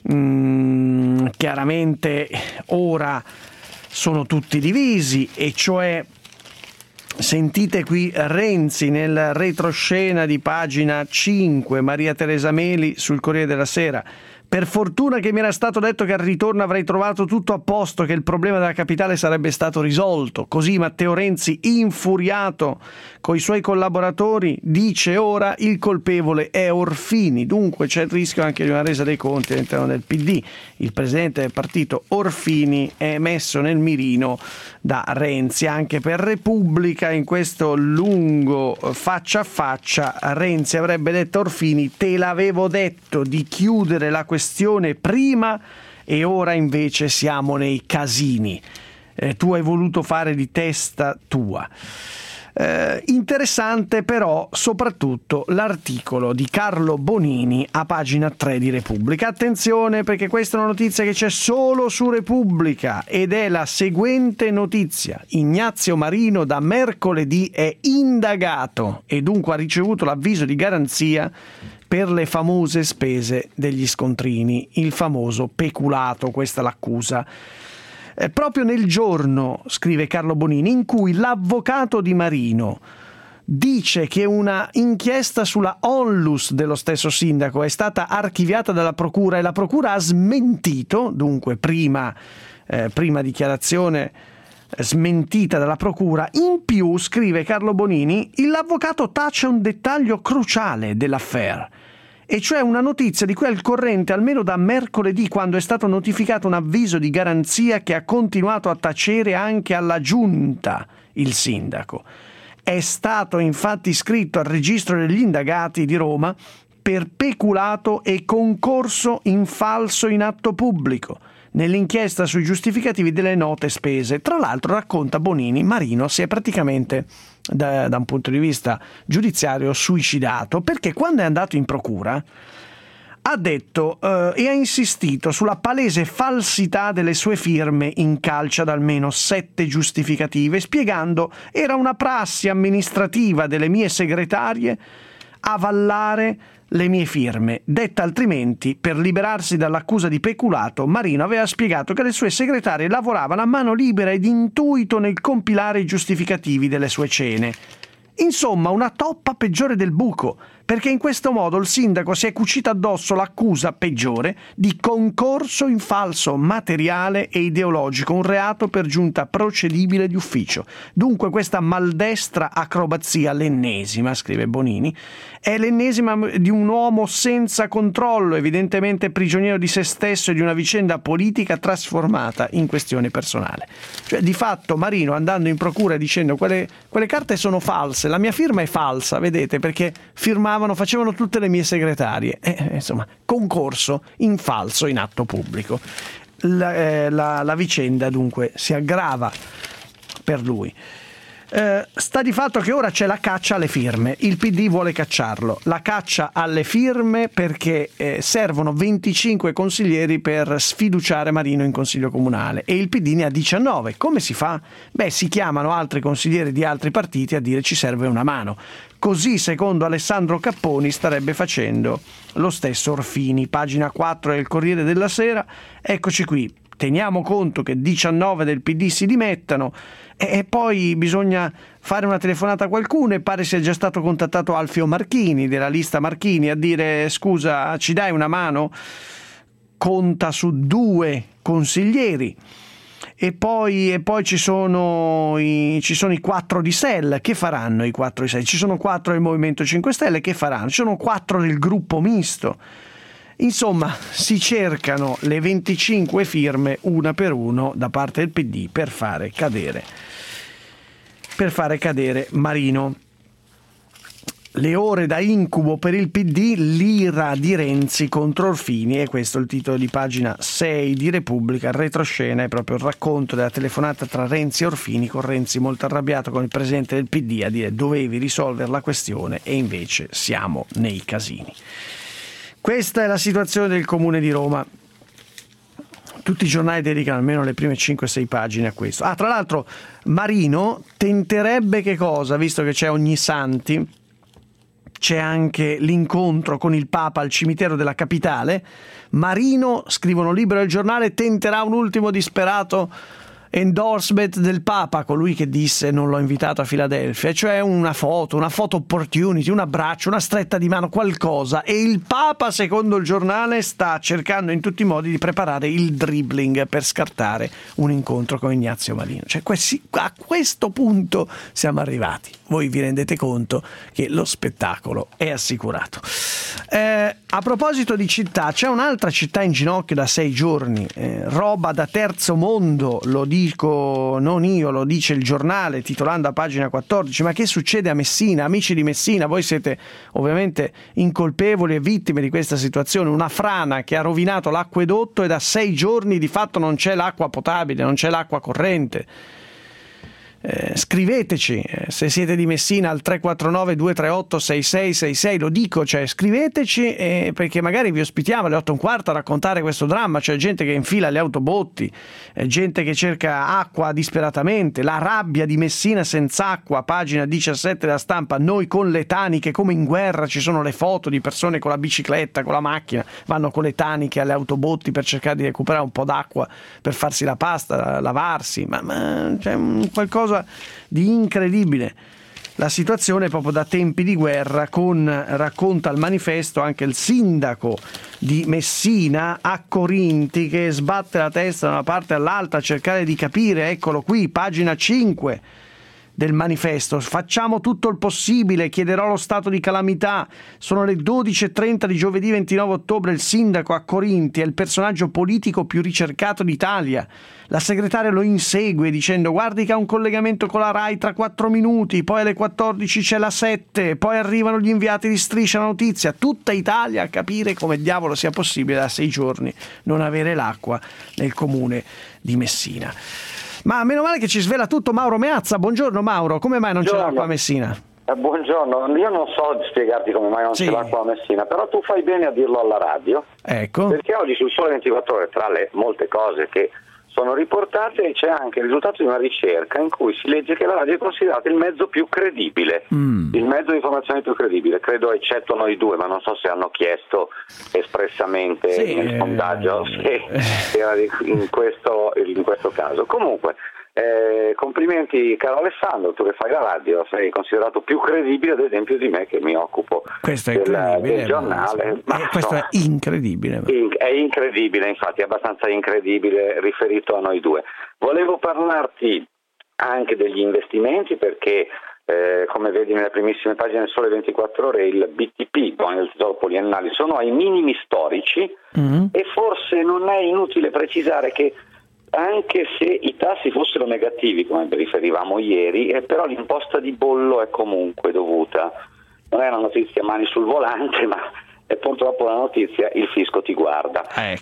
chiaramente ora sono tutti divisi, e cioè sentite qui Renzi nel retroscena di pagina 5, Maria Teresa Meli sul Corriere della Sera: per fortuna che mi era stato detto che al ritorno avrei trovato tutto a posto, che il problema della capitale sarebbe stato risolto. Così Matteo Renzi, infuriato coi suoi collaboratori, dice ora il colpevole è Orfini. Dunque c'è il rischio anche di una resa dei conti all'interno del PD. Il presidente del partito Orfini è messo nel mirino da Renzi. Anche per Repubblica, in questo lungo faccia a faccia, Renzi avrebbe detto a Orfini: te l'avevo detto di chiudere la questione prima e ora invece siamo nei casini. Tu hai voluto fare di testa tua. Interessante però soprattutto l'articolo di Carlo Bonini a pagina 3 di Repubblica. Attenzione, perché questa è una notizia che c'è solo su Repubblica, ed è la seguente notizia: Ignazio Marino da mercoledì è indagato e dunque ha ricevuto l'avviso di garanzia per le famose spese degli scontrini, il famoso peculato, questa è l'accusa. Proprio nel giorno, scrive Carlo Bonini, in cui l'avvocato di Marino dice che una inchiesta sulla onlus dello stesso sindaco è stata archiviata dalla procura, e la procura ha smentito, dunque prima dichiarazione smentita dalla procura. In più, scrive Carlo Bonini, l'avvocato tace un dettaglio cruciale dell'affaire, e cioè una notizia di cui è al corrente almeno da mercoledì, quando è stato notificato un avviso di garanzia che ha continuato a tacere anche alla giunta il sindaco. È stato infatti iscritto al registro degli indagati di Roma per peculato e concorso in falso in atto pubblico nell'inchiesta sui giustificativi delle note spese. Tra l'altro, racconta Bonini, Marino si è praticamente, da un punto di vista giudiziario, suicidato, perché quando è andato in procura ha detto e ha insistito sulla palese falsità delle sue firme in calce ad almeno 7 giustificative, spiegando: era una prassi amministrativa delle mie segretarie avallare le mie firme. Detta altrimenti, per liberarsi dall'accusa di peculato, Marino aveva spiegato che le sue segretarie lavoravano a mano libera ed intuito nel compilare i giustificativi delle sue cene. Insomma, una toppa peggiore del buco, perché in questo modo il sindaco si è cucito addosso l'accusa peggiore di concorso in falso materiale e ideologico, un reato per giunta procedibile di ufficio. Dunque questa maldestra acrobazia, l'ennesima, scrive Bonini, è l'ennesima di un uomo senza controllo, evidentemente prigioniero di se stesso e di una vicenda politica trasformata in questione personale. Cioè, di fatto, Marino, andando in procura e dicendo quelle carte sono false, la mia firma è falsa, vedete, perché facevano tutte le mie segretarie. Insomma, concorso in falso in atto pubblico. La vicenda dunque si aggrava per lui. Sta di fatto che ora c'è la caccia alle firme. Il PD vuole cacciarlo. La caccia alle firme perché servono 25 consiglieri per sfiduciare Marino in consiglio comunale e il PD ne ha 19. Come si fa? Si chiamano altri consiglieri di altri partiti a dire: ci serve una mano. Così, secondo Alessandro Capponi, starebbe facendo lo stesso Orfini. Pagina 4 del Corriere della Sera. Eccoci qui. Teniamo conto che 19 del PD si dimettano e poi bisogna fare una telefonata a qualcuno, e pare sia già stato contattato Alfio Marchini della lista Marchini a dire: scusa, ci dai una mano? Conta su 2 consiglieri. E poi ci sono i 4 di SEL. Che faranno i 4 di SEL? Ci sono 4 del Movimento 5 Stelle. Che faranno? Ci sono 4 del gruppo misto. Insomma, si cercano le 25 firme una per uno da parte del PD per fare cadere Marino. Le ore da incubo per il PD, l'ira di Renzi contro Orfini, e questo è il titolo di pagina 6 di Repubblica. Il retroscena è proprio il racconto della telefonata tra Renzi e Orfini, con Renzi molto arrabbiato con il presidente del PD a dire: dovevi risolvere la questione e invece siamo nei casini. Questa è la situazione del Comune di Roma. Tutti i giornali dedicano almeno le prime 5-6 pagine a questo. Tra l'altro Marino tenterebbe che cosa? Visto che c'è Ognissanti, c'è anche l'incontro con il Papa al cimitero della capitale. Marino, scrivono Libero e il Giornale, tenterà un ultimo disperato endorsement del Papa, colui che disse non l'ho invitato a Filadelfia, cioè una foto opportunity, un abbraccio, una stretta di mano, qualcosa. E il Papa, secondo il giornale, sta cercando in tutti i modi di preparare il dribbling per scartare un incontro con Ignazio Marino. Cioè, a questo punto siamo arrivati. Voi vi rendete conto che lo spettacolo è assicurato. A proposito di città, c'è un'altra città in ginocchio da 6 giorni, roba da terzo mondo, lo dico non io, lo dice il giornale titolando a pagina 14. Ma che succede a Messina? Amici di Messina, voi siete ovviamente incolpevoli e vittime di questa situazione. Una frana che ha rovinato l'acquedotto e da 6 giorni di fatto non c'è l'acqua potabile, non c'è l'acqua corrente. Scriveteci se siete di Messina al 349 238 6666, lo dico, cioè scriveteci perché magari vi ospitiamo alle 8:15 a raccontare questo dramma. C'è gente che infila le autobotti, gente che cerca acqua disperatamente, la rabbia di Messina senza acqua, pagina 17 della Stampa. Noi con le taniche come in guerra, ci sono le foto di persone con la bicicletta, con la macchina, vanno con le taniche alle autobotti per cercare di recuperare un po' d'acqua per farsi la pasta, lavarsi, ma c'è qualcosa di incredibile. la situazione proprio da tempi di guerra, racconta il manifesto anche il sindaco di Messina a Corinti, che sbatte la testa da una parte all'altra a cercare di capire. Eccolo qui, pagina 5 del manifesto: facciamo tutto il possibile, chiederò lo stato di calamità. Sono le 12:30 di giovedì 29 ottobre, il sindaco a Corinti è il personaggio politico più ricercato d'Italia. La segretaria lo insegue dicendo: guardi che ha un collegamento con la Rai tra 4 minuti, poi alle 14 c'è la 7, poi arrivano gli inviati di Striscia la Notizia. Tutta Italia a capire come diavolo sia possibile da 6 giorni non avere l'acqua nel comune di Messina. Ma meno male che ci svela tutto Mauro Meazza. Buongiorno Mauro, come mai non c'è l'acqua a Messina? Buongiorno, io non so spiegarti come mai non c'è l'acqua a Messina, però tu fai bene a dirlo alla radio. Ecco. Perché oggi sul Sole 24 Ore, tra le molte cose che sono riportate, c'è anche il risultato di una ricerca in cui si legge che la radio è considerata il mezzo più credibile, il mezzo di informazione più credibile, credo eccetto Noi Due, ma non so se hanno chiesto espressamente nel sondaggio se era in questo caso. Comunque, complimenti caro Alessandro, tu che fai la radio sei considerato più credibile ad esempio di me che mi occupo del giornale. Questo è incredibile. È incredibile, infatti è abbastanza incredibile riferito a Noi Due. Volevo parlarti anche degli investimenti perché come vedi nelle primissime pagine del Sole 24 Ore il BTP, Buoni del Tesoro poliennali, sono ai minimi storici e forse non è inutile precisare che anche se i tassi fossero negativi, come riferivamo ieri, però l'imposta di bollo è comunque dovuta. Non è una notizia mani sul volante, ma è purtroppo la notizia, il fisco ti guarda.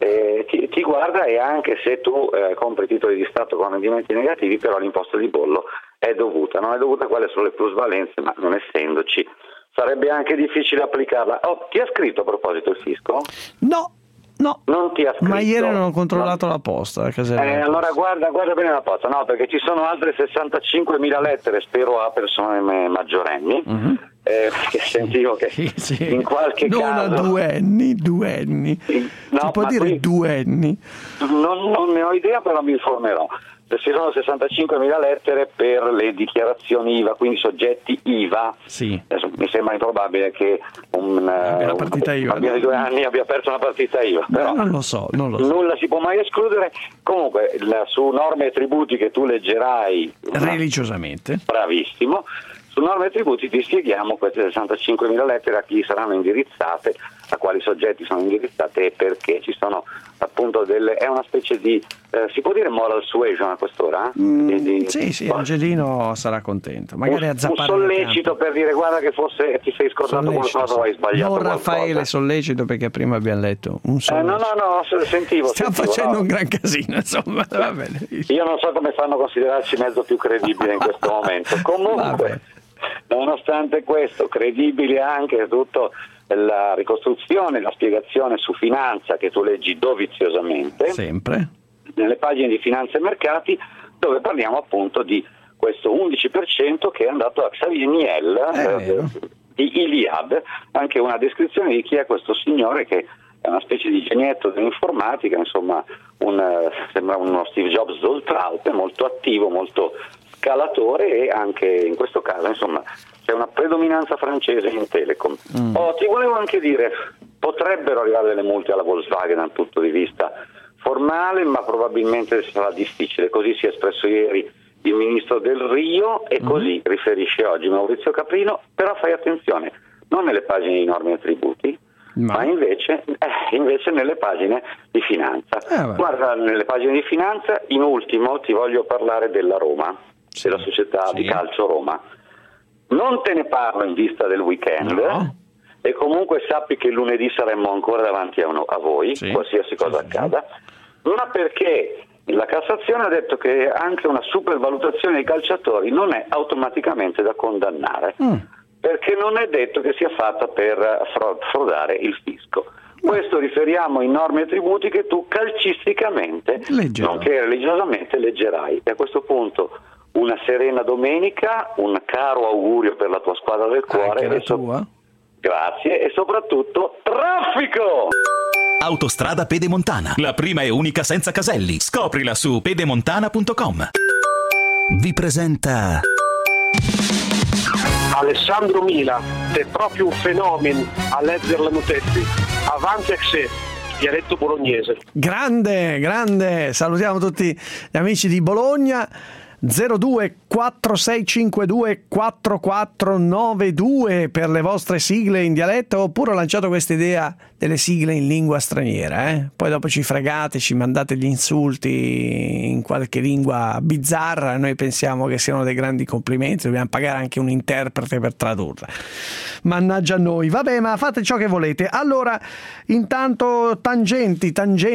Ti guarda, e anche se tu compri titoli di Stato con rendimenti negativi, però l'imposta di bollo è dovuta. Non è dovuta quelle sulle plusvalenze, ma non essendoci sarebbe anche difficile applicarla. Ti ha scritto a proposito il fisco? No, non ti ha scritto. Ma ieri non ho controllato la posta. Allora guarda bene la posta, no, perché ci sono altre 65.000 lettere, spero a persone maggiorenni, che sentivo che in qualche caso... Non a duenni. No, si può dire duenni? Non ne ho idea, però mi informerò. Ci sono 65.000 lettere per le dichiarazioni IVA, quindi soggetti IVA. Sì. Adesso mi sembra improbabile che un bambino di 2 anni abbia perso una partita IVA. Però non lo so. Nulla si può mai escludere. Comunque, su norme e tributi che tu leggerai religiosamente. Bravissimo. Su norme e tributi ti spieghiamo queste 65.000 lettere, a chi saranno indirizzate, a quali soggetti sono indirizzate e perché. Ci sono appunto è una specie di si può dire moral suasion a quest'ora? Sì, Angelino sarà contento. Magari a zappare un sollecito per dire guarda che forse ti sei scordato qualcosa o hai sbagliato non qualcosa. Raffaele sollecito, perché prima abbiamo letto un sollecito. No, sentivo. Stiamo facendo un gran casino, insomma. Va bene. Io non so come fanno a considerarci mezzo più credibile in questo momento. Comunque, nonostante questo, credibile anche tutto la ricostruzione, la spiegazione su finanza che tu leggi doviziosamente sempre nelle pagine di Finanza e Mercati, dove parliamo appunto di questo 11% che è andato a Xavier Niel di Iliad, anche una descrizione di chi è questo signore che è una specie di genietto dell'informatica, insomma sembra uno Steve Jobs d'oltralpe, molto attivo, molto scalatore, e anche in questo caso insomma c'è una predominanza francese in Telecom. Ti volevo anche dire, potrebbero arrivare delle multe alla Volkswagen dal punto di vista formale, ma probabilmente sarà difficile. Così si è espresso ieri il ministro Del Rio e così riferisce oggi Maurizio Caprino. Però fai attenzione, non nelle pagine di norme e tributi, ma invece nelle pagine di finanza. Guarda, nelle pagine di finanza, in ultimo ti voglio parlare della Roma, della società di calcio Roma. Non te ne parlo in vista del weekend, e comunque sappi che lunedì saremmo ancora davanti a voi, qualsiasi cosa accada, ma perché la Cassazione ha detto che anche una supervalutazione dei calciatori non è automaticamente da condannare, perché non è detto che sia fatta per frodare il fisco. Questo riferiamo in norme e tributi che tu calcisticamente, nonché religiosamente, leggerai. E a questo punto una serena domenica, un caro augurio per la tua squadra del cuore. Grazie, e soprattutto traffico! Autostrada Pedemontana, la prima e unica senza caselli. Scoprila su pedemontana.com. Vi presenta Alessandro Mila, è proprio un fenomeno a leggere la notizia. Avanti a sé, dialetto bolognese. Grande, salutiamo tutti gli amici di Bologna. 02 4652 4492 per le vostre sigle in dialetto, oppure ho lanciato questa idea delle sigle in lingua straniera, poi dopo ci fregate, ci mandate gli insulti in qualche lingua bizzarra, noi pensiamo che siano dei grandi complimenti, dobbiamo pagare anche un interprete per tradurla, mannaggia a noi. Vabbè, ma fate ciò che volete. Allora, intanto tangenti,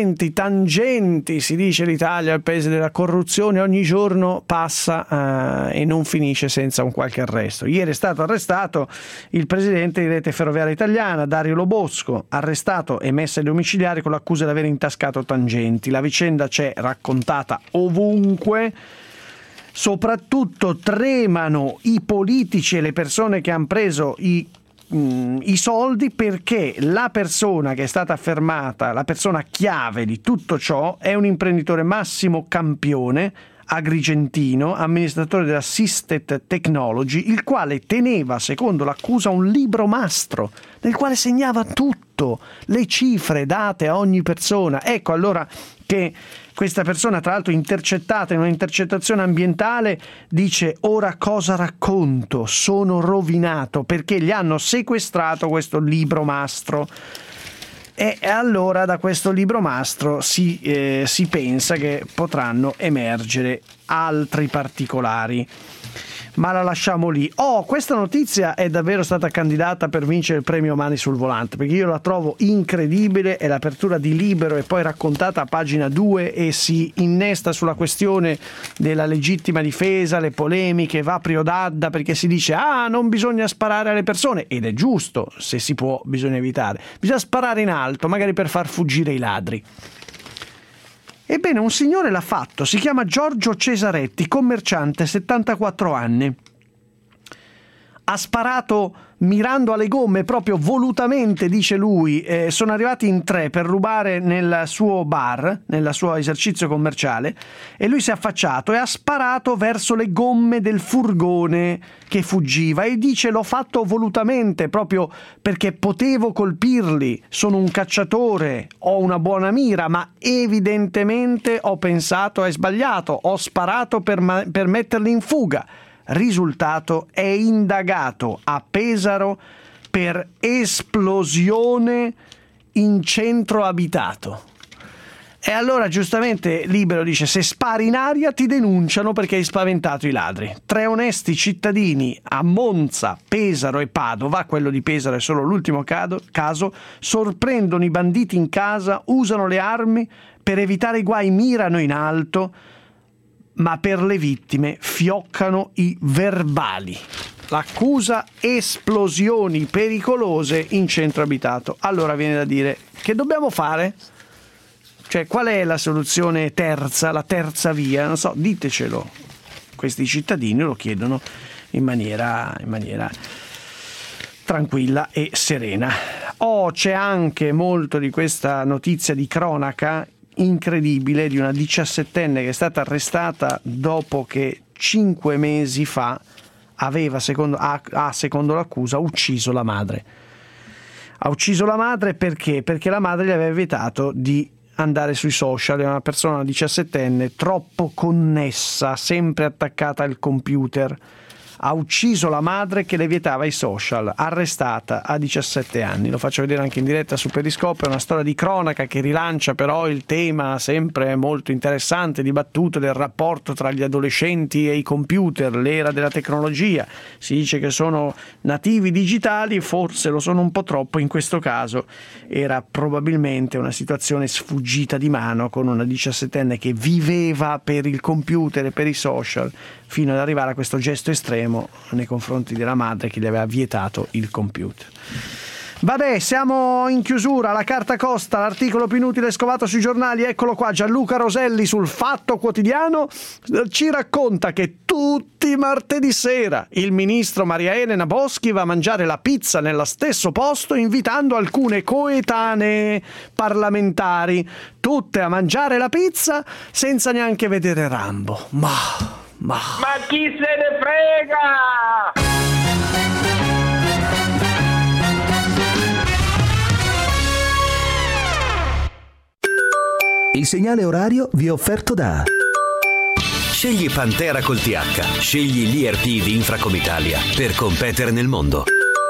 si dice l'Italia, il paese della corruzione, ogni giorno passa e non finisce senza un qualche arresto. Ieri è stato arrestato il presidente di Rete Ferroviaria Italiana, Dario Lo Bosco, arrestato e messo ai domiciliari con l'accusa di aver intascato tangenti. La vicenda c'è raccontata ovunque, soprattutto tremano i politici e le persone che hanno preso i soldi, perché la persona che è stata fermata, la persona chiave di tutto ciò, è un imprenditore Massimo Campione, agrigentino, amministratore della Systet Technology, il quale teneva, secondo l'accusa, un libro mastro nel quale segnava tutto, le cifre date a ogni persona. Ecco allora che questa persona, tra l'altro intercettata in una intercettazione ambientale, dice: ora cosa racconto? Sono rovinato perché gli hanno sequestrato questo libro mastro. E allora da questo libro mastro si pensa che potranno emergere altri particolari. Ma la lasciamo lì. Questa notizia è davvero stata candidata per vincere il premio Mani sul Volante, perché io la trovo incredibile. È l'apertura di Libero e poi raccontata a pagina 2 e si innesta sulla questione della legittima difesa, le polemiche, va Prio D'Adda, perché si dice non bisogna sparare alle persone, ed è giusto, se si può bisogna evitare, bisogna sparare in alto, magari per far fuggire i ladri. Ebbene, un signore l'ha fatto, si chiama Giorgio Cesaretti, commerciante, 74 anni. Ha sparato mirando alle gomme, proprio volutamente, dice lui. Sono arrivati in 3 per rubare nel suo bar, nel suo esercizio commerciale, e lui si è affacciato e ha sparato verso le gomme del furgone che fuggiva, e dice: l'ho fatto volutamente proprio perché potevo colpirli, sono un cacciatore, ho una buona mira, ma evidentemente ho pensato è sbagliato, ho sparato per metterli in fuga. Risultato: è indagato a Pesaro per esplosione in centro abitato. E allora giustamente Libero dice: se spari in aria ti denunciano perché hai spaventato i ladri. 3 onesti cittadini a Monza, Pesaro e Padova, quello di Pesaro è solo l'ultimo caso, sorprendono i banditi in casa, usano le armi, per evitare i guai mirano in alto, ma per le vittime fioccano i verbali. L'accusa: esplosioni pericolose in centro abitato. Allora viene da dire: che dobbiamo fare? Cioè, qual è la soluzione terza, la terza via? Non so, ditecelo. Questi cittadini lo chiedono in maniera tranquilla e serena. C'è anche molto di questa notizia di cronaca incredibile di una 17enne che è stata arrestata dopo che 5 mesi fa aveva, secondo l'accusa, ucciso la madre. Ha ucciso la madre perché? Perché la madre gli aveva vietato di andare sui social. È una persona, una 17enne, troppo connessa, sempre attaccata al computer. Ha ucciso la madre che le vietava i social, arrestata a 17 anni. Lo faccio vedere anche in diretta su Periscope. È una storia di cronaca che rilancia però il tema sempre molto interessante, dibattuto, del rapporto tra gli adolescenti e i computer, l'era della tecnologia. Si dice che sono nativi digitali, forse lo sono un po' troppo. In questo caso era probabilmente una situazione sfuggita di mano, con una 17enne che viveva per il computer e per i social, fino ad arrivare a questo gesto estremo nei confronti della madre che gli aveva vietato il computer. Vabbè, siamo in chiusura. La carta costa, l'articolo più inutile scovato sui giornali, eccolo qua. Gianluca Roselli sul Fatto Quotidiano ci racconta che tutti i martedì sera il ministro Maria Elena Boschi va a mangiare la pizza nello stesso posto, invitando alcune coetanee parlamentari, tutte a mangiare la pizza senza neanche vedere Rambo. Ma chi se ne frega? Il segnale orario vi è offerto da... Scegli Pantera col TH. Scegli l'IRP di Infracomitalia per competere nel mondo.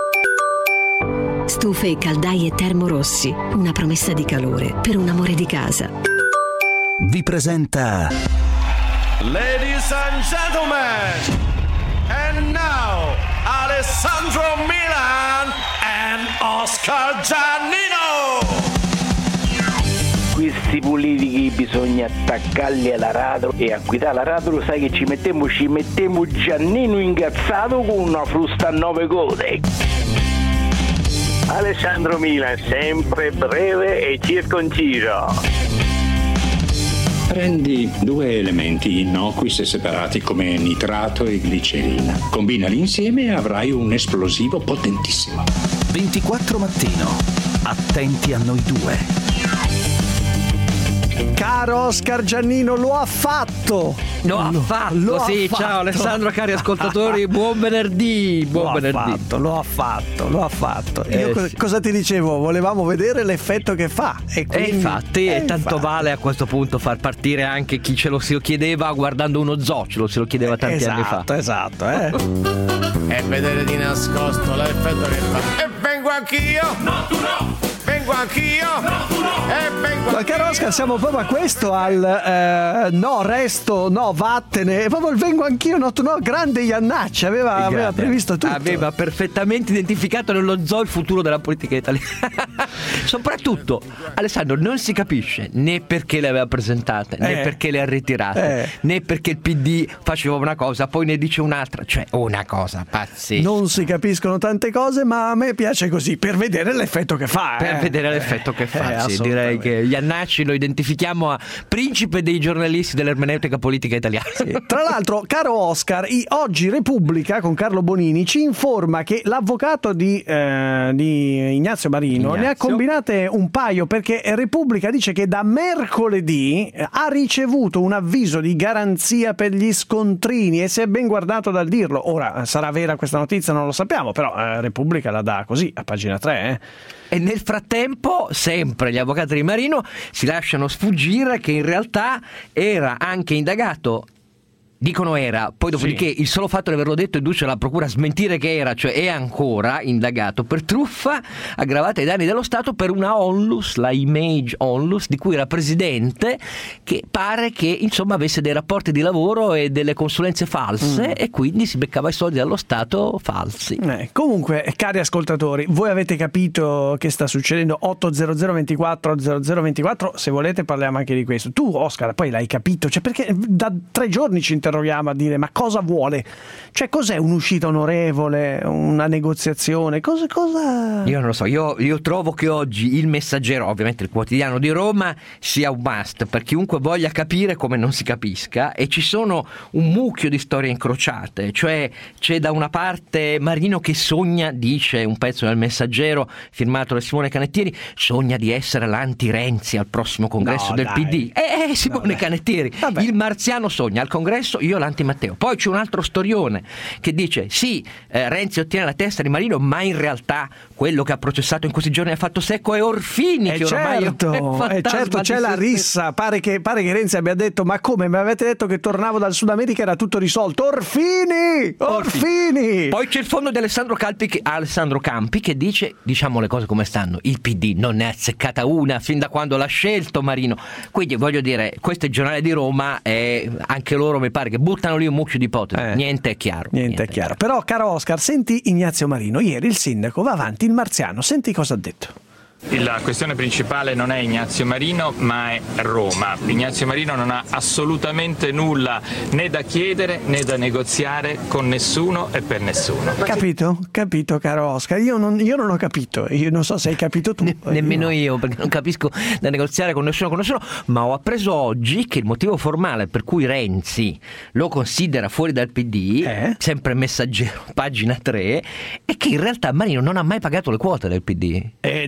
Stufe e caldaie Termorossi, una promessa di calore per un amore di casa. Vi presenta... Ladies and gentlemen, and now Alessandro Milan and Oscar Giannino. Questi politici bisogna attaccarli all'aratro, e a guidare l'aratro sai che ci mettiamo Giannino ingazzato con una frusta a 9 code. Alessandro Milan, sempre breve e circonciso. Prendi 2 elementi innocui se separati come nitrato e glicerina. Combinali insieme e avrai un esplosivo potentissimo. 24 mattino. Attenti a noi due. Caro Oscar Giannino, lo ha fatto! Lo ha fatto. Ciao Alessandro, cari ascoltatori, buon venerdì. Lo ha fatto. Io cosa ti dicevo? Volevamo vedere l'effetto che fa. E infatti, tanto vale a questo punto far partire anche chi ce lo si chiedeva guardando uno zoo, se lo chiedeva tanti anni fa. Esatto. E vedere di nascosto l'effetto che fa. E vengo anch'io! No, tu no! Vengo anch'io! No, tu no! E vengo Ma caro Oscar, siamo proprio a questo, al no, resto, no, vattene. Proprio il vengo anch'io, no, tu no, grande Iannacci, aveva previsto tutto. Aveva perfettamente identificato nello zoo il futuro della politica italiana. Soprattutto, Alessandro, non si capisce né perché le aveva presentate, né perché le ha ritirate, né perché il PD faceva una cosa, poi ne dice un'altra. Cioè, una cosa pazzesca. Non si capiscono tante cose, ma a me piace così, per vedere l'effetto che fa. Per vedere l'effetto che fa, sì, direi che Iannacci lo identifichiamo a principe dei giornalisti dell'ermeneutica politica italiana. Sì. Tra l'altro, caro Oscar, oggi Repubblica con Carlo Bonini ci informa che l'avvocato di Ignazio Marino ne ha combinate un paio, perché Repubblica dice che da mercoledì ha ricevuto un avviso di garanzia per gli scontrini e si è ben guardato dal dirlo. Ora, sarà vera questa notizia? Non lo sappiamo, però Repubblica la dà così a pagina 3. E nel frattempo, sempre gli avvocati di Marino si lasciano sfuggire che in realtà era anche indagato. Dicono era, poi dopodiché il solo fatto di averlo detto induce la procura a smentire che era, cioè è ancora indagato per truffa aggravata ai danni dello Stato per una onlus, la Image Onlus, di cui era presidente, che pare che insomma avesse dei rapporti di lavoro e delle consulenze false e quindi si beccava i soldi dallo Stato falsi. Comunque, cari ascoltatori, voi avete capito che sta succedendo? 800 24 0024, se volete parliamo anche di questo. Tu Oscar poi l'hai capito, cioè perché da 3 giorni ci interroghiamo a dire ma cosa vuole? Cioè cos'è un'uscita onorevole, una negoziazione? Cosa? Io non lo so, io trovo che oggi il Messaggero, ovviamente il quotidiano di Roma, sia un must per chiunque voglia capire come non si capisca, e ci sono un mucchio di storie incrociate. Cioè c'è da una parte Marino che sogna, dice un pezzo del Messaggero firmato da Simone Canettieri, sogna di essere l'anti-Renzi al prossimo congresso del PD. Simone Canettieri, il marziano sogna al congresso, io l'anti-Matteo. Poi c'è un altro storione che dice sì, Renzi ottiene la testa di Marino, ma in realtà quello che ha processato in questi giorni ha fatto secco è Orfini, che ormai certo c'è la rissa. Pare che Renzi abbia detto ma come, mi avete detto che tornavo dal Sud America era tutto risolto? Orfini! Poi c'è il fondo di Alessandro Campi che dice, diciamo le cose come stanno, il PD non ne ha azzeccata una fin da quando l'ha scelto Marino. Quindi voglio dire, questo è il giornale di Roma e anche loro mi pare che buttano lì un mucchio di ipotesi. Niente è chiaro. Però caro Oscar, senti Ignazio Marino, ieri il sindaco va avanti, il marziano, senti cosa ha detto. La questione principale non è Ignazio Marino, ma è Roma. Ignazio Marino non ha assolutamente nulla né da chiedere né da negoziare con nessuno e per nessuno. Capito caro Oscar, io non ho capito, io non so se hai capito tu. Nemmeno io, perché non capisco da negoziare con nessuno, ma ho appreso oggi che il motivo formale per cui Renzi lo considera fuori dal PD, sempre Messaggero, pagina 3, è che in realtà Marino non ha mai pagato le quote del PD. Dai,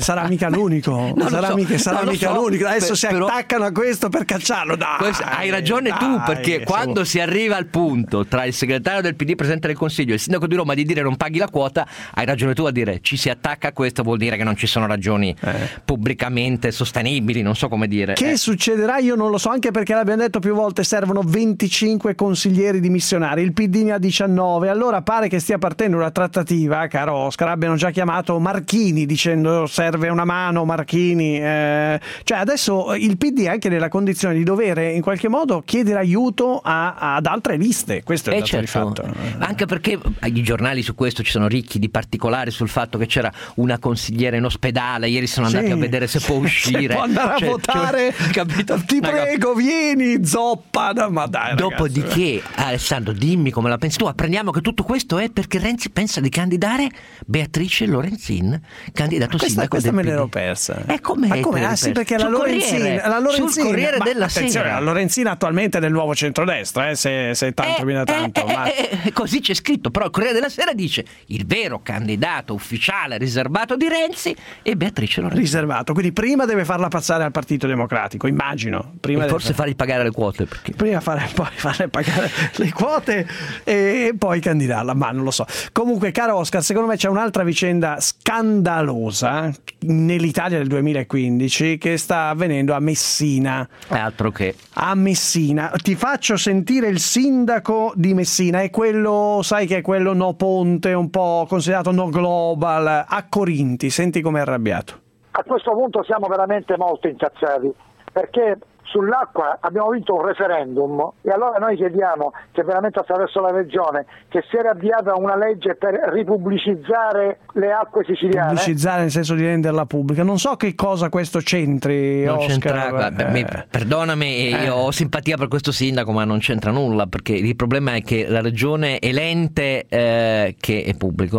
sarà mica l'unico. Sarà mica l'unico. Adesso si attaccano a questo per cacciarlo. Hai ragione tu, perché quando si arriva al punto tra il segretario del PD, Presidente del Consiglio, e il sindaco di Roma di dire non paghi la quota, hai ragione tu a dire ci si attacca a questo, vuol dire che non ci sono ragioni pubblicamente sostenibili, non so come dire. Che succederà io non lo so, anche perché l'abbiamo detto più volte, servono 25 consiglieri dimissionari, il PD ne ha 19, allora pare che stia partendo una trattativa, caro Oscar, abbiano già chiamato Marchini dicendo serve una mano Marchini, cioè adesso il PD è anche nella condizione di dover in qualche modo chiedere aiuto ad altre liste, questo è il dato di fatto. Anche perché i giornali su questo ci sono ricchi di particolari sul fatto che c'era una consigliera in ospedale, ieri sono andati a vedere se può uscire, se può andare a votare, capito? Ti prego, vieni, zoppa, ma dai. Dopodiché, Alessandro, dimmi come la pensi tu. Apprendiamo che tutto questo è perché Renzi pensa di candidare Beatrice Lorenzin, candidato sindaco questa del me PD. l'ero persa. Come? Sì, perché la Lorenzin, sul Corriere della Sera. La Lorenzin attualmente è del nuovo centrodestra, se tanto viene tanto. Così c'è scritto, però il Corriere della Sera dice il vero candidato ufficiale riservato di Renzi è Beatrice Lorenzin. Riservato, quindi prima deve farla passare al Partito Democratico, immagino. E forse fargli pagare le quote. Perché... Prima poi farle pagare le quote e poi candidarla, ma non lo so. Comunque, caro Oscar, secondo me c'è un'altra vicenda scandalosa nell'Italia del 2015 che sta avvenendo a Messina. Altro che. A Messina. Ti faccio sentire il sindaco di Messina, è quello, sai che è quello no ponte, un po' considerato no global, a Corinti. Senti com'è arrabbiato. A questo punto siamo veramente molto incazzati, perché sull'acqua abbiamo vinto un referendum e allora noi chiediamo che veramente attraverso la regione che si era avviata una legge per ripubblicizzare le acque siciliane. Pubblicizzare nel senso di renderla pubblica. Non so che cosa questo c'entri, non Oscar. C'entra, perdonami, io ho simpatia per questo sindaco, ma non c'entra nulla, perché il problema è che la regione è l'ente che è pubblico,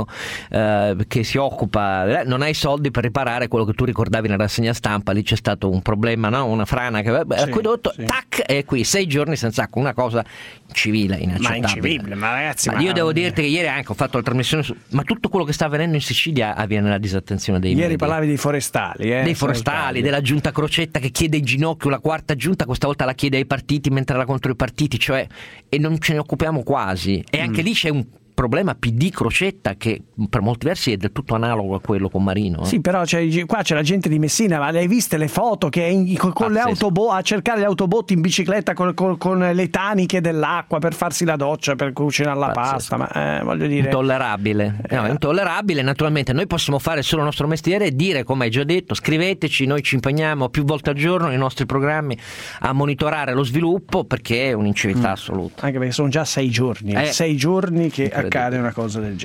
che si occupa, non ha i soldi per riparare quello che tu ricordavi nella rassegna stampa. Lì c'è stato un problema, no? Una frana che l'acquedotto, tac, è qui 6 giorni senza acqua, una cosa civile, inaccettabile. Ma incivile, ma ragazzi, io devo dirti che ieri anche ho fatto la trasmissione ma tutto quello che sta avvenendo in Sicilia avviene nella disattenzione dei media. Ieri parlavi dei forestali, dei forestali, della giunta Crocetta che chiede in ginocchio la quarta giunta, questa volta la chiede ai partiti mentre era contro i partiti, cioè, e non ce ne occupiamo quasi, e anche lì c'è un problema PD Crocetta che per molti versi è del tutto analogo a quello con Marino. Sì, però qua c'è la gente di Messina, ma le hai viste le foto che è con le a cercare le autobotti in bicicletta con le taniche dell'acqua per farsi la doccia, per cucinare la pasta, ma voglio dire intollerabile. No, intollerabile. Naturalmente noi possiamo fare solo il nostro mestiere e dire, come hai già detto, scriveteci, noi ci impegniamo più volte al giorno nei nostri programmi a monitorare lo sviluppo, perché è un'inciviltà assoluta. Anche perché sono già 6 giorni, 6 giorni che accade una cosa del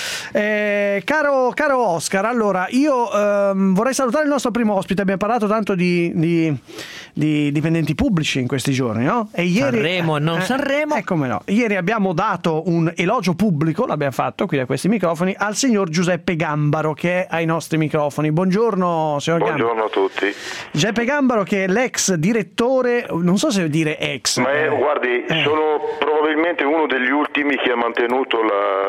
genere. Caro Oscar, allora io vorrei salutare il nostro primo ospite. Abbiamo parlato tanto di dipendenti pubblici in questi giorni, no? E ieri, Sanremo e non Sanremo. Come no? Ieri abbiamo dato un elogio pubblico, l'abbiamo fatto qui da questi microfoni, al signor Giuseppe Gambaro, che è ai nostri microfoni. Buongiorno, signor Gambaro. Buongiorno a tutti. Giuseppe Gambaro, che è l'ex direttore, non so se dire ex. Ma guardi, sono probabilmente uno degli ultimi che ha mantenuto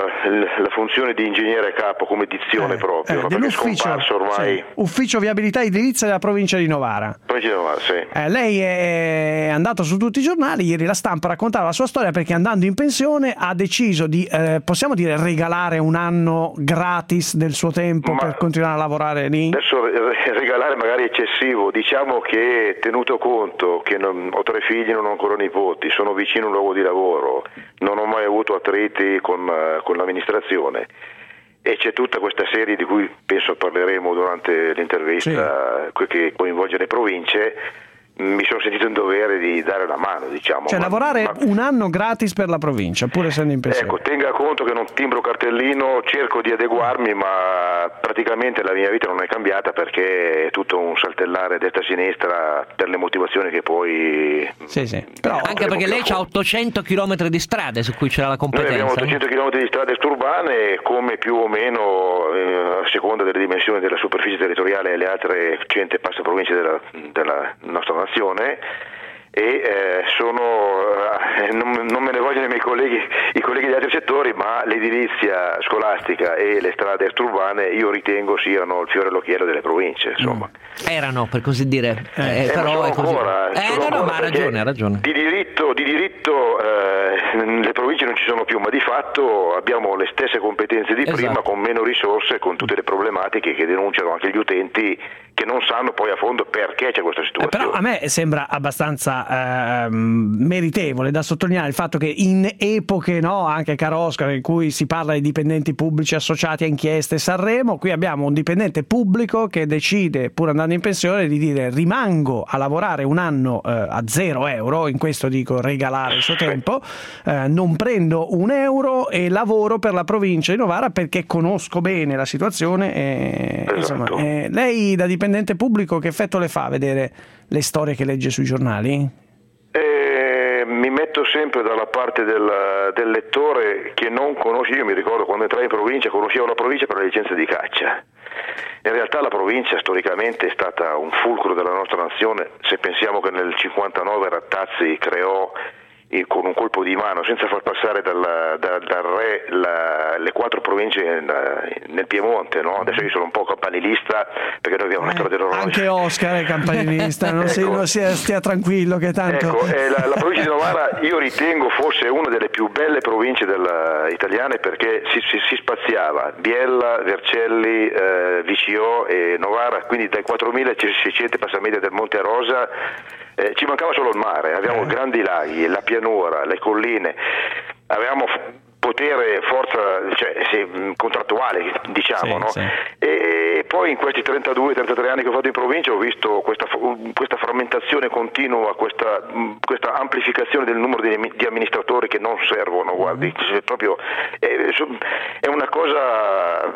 la funzione di ingegnere capo come dizione proprio, perché è scomparso ormai. Sì. Ufficio Viabilità Edilizia della provincia di Novara. Provincia di Novara, sì. Lei è andato su tutti i giornali, ieri La Stampa raccontava la sua storia perché andando in pensione ha deciso di, possiamo dire, regalare un anno gratis del suo tempo per continuare a lavorare lì? Adesso regalare magari eccessivo, diciamo che tenuto conto che ho 3 figli, non ho ancora nipoti, sono vicino a un luogo di lavoro, non ho mai avuto attriti con l'amministrazione e c'è tutta questa serie di cui penso parleremo durante l'intervista, che coinvolge le province. Mi sono sentito in dovere di dare la mano, diciamo. Cioè lavorare un anno gratis per la provincia, pur essendo in pensione. Ecco, tenga conto che non timbro cartellino, cerco di adeguarmi, ma praticamente la mia vita non è cambiata perché è tutto un saltellare destra-sinistra per le motivazioni che poi... Sì. Però anche perché lei ha 800 km di strade su cui c'era la competenza. Noi abbiamo 800 km di strade extraurbane, come più o meno, a seconda delle dimensioni della superficie territoriale e le altre 100 e passa province della nostra nazione, e sono non me ne vogliono i colleghi di altri settori, ma l'edilizia scolastica e le strade extraurbane io ritengo siano il fiore all'occhiello delle province, insomma. Erano, per così dire, però è così. Ma ha ragione. Di diritto le province non ci sono più, ma di fatto abbiamo le stesse competenze di prima, con meno risorse, con tutte le problematiche che denunciano anche gli utenti, che non sanno poi a fondo perché c'è questa situazione. Però a me sembra abbastanza meritevole da sottolineare il fatto che in epoche, no, anche caro Oscar, in cui si parla di dipendenti pubblici associati a inchieste Sanremo, qui abbiamo un dipendente pubblico che decide, pur andando in pensione, di dire rimango a lavorare un anno a €0, in questo dico regalare il suo tempo, non prendo €1 e lavoro per la provincia di Novara perché conosco bene la situazione. Insomma, lei da dipendente pubblico che effetto le fa a vedere le storie che legge sui giornali? Mi metto sempre dalla parte del lettore che non conosce. Io mi ricordo quando entrai in provincia, conoscevo la provincia per la licenza di caccia. In realtà la provincia storicamente è stata un fulcro della nostra nazione. Se pensiamo che nel 59 Rattazzi creò con un colpo di mano, senza far passare dal re le 4 province nel Piemonte, no? Adesso io sono un po' campanilista perché noi abbiamo una storia dell'orologio. Anche Oscar è campanilista, non stia tranquillo che tanto... Ecco, la provincia di Novara io ritengo fosse una delle più belle province italiane, perché si spaziava Biella, Vercelli, VCO e Novara, quindi dai 4.600 passamenti del Monte Rosa. Ci mancava solo il mare, avevamo grandi laghi, la pianura, le colline, avevamo potere, forza, contrattuale, diciamo, no? Sì. E poi in questi 32-33 anni che ho fatto in provincia ho visto questa frammentazione continua, questa amplificazione del numero di amministratori che non servono, guardi, proprio è una cosa...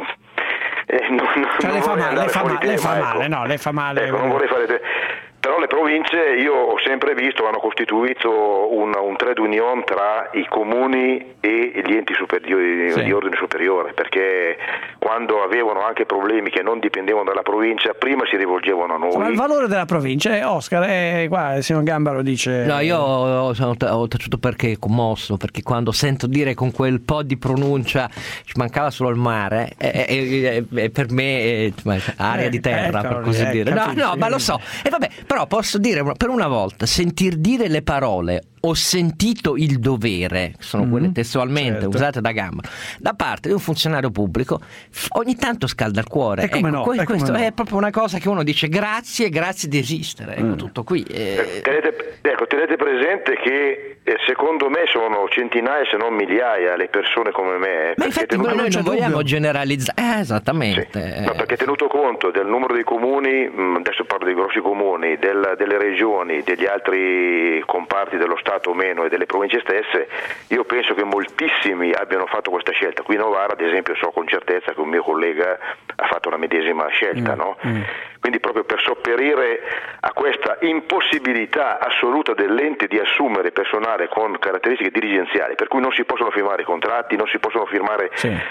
le fa male. Ecco, non vorrei fare... Però le province, io ho sempre visto, hanno costituito un trade union tra i comuni e gli enti superiori di ordine superiore, perché quando avevano anche problemi che non dipendevano dalla provincia, prima si rivolgevano a noi. Ma il valore della provincia, Oscar, qua il signor Gambaro dice... No, io ho taciuto perché commosso, perché quando sento dire con quel po' di pronuncia ci mancava solo il mare, per me aria di terra, per così dire. No, ma lo so. E vabbè, però posso dire per una volta, sentir dire le parole "ho sentito il dovere", sono quelle testualmente usate da Gambaro, da parte di un funzionario pubblico, ogni tanto scalda il cuore. Questo è proprio una cosa che uno dice grazie di esistere, tutto qui. Tenete presente che secondo me sono centinaia se non migliaia le persone come me. Ma infatti noi non vogliamo generalizzare. Esattamente. Sì. No, perché tenuto conto del numero dei comuni, adesso parlo dei grossi comuni, delle regioni, degli altri comparti dello Stato o meno e delle province stesse, io penso che moltissimi abbiano fatto questa scelta. Qui in Novara, ad esempio, so con certezza che un mio collega ha fatto la medesima scelta, no? Quindi proprio per sopperire a questa impossibilità assoluta dell'ente di assumere personale con caratteristiche dirigenziali, per cui non si possono firmare i contratti, non si possono firmare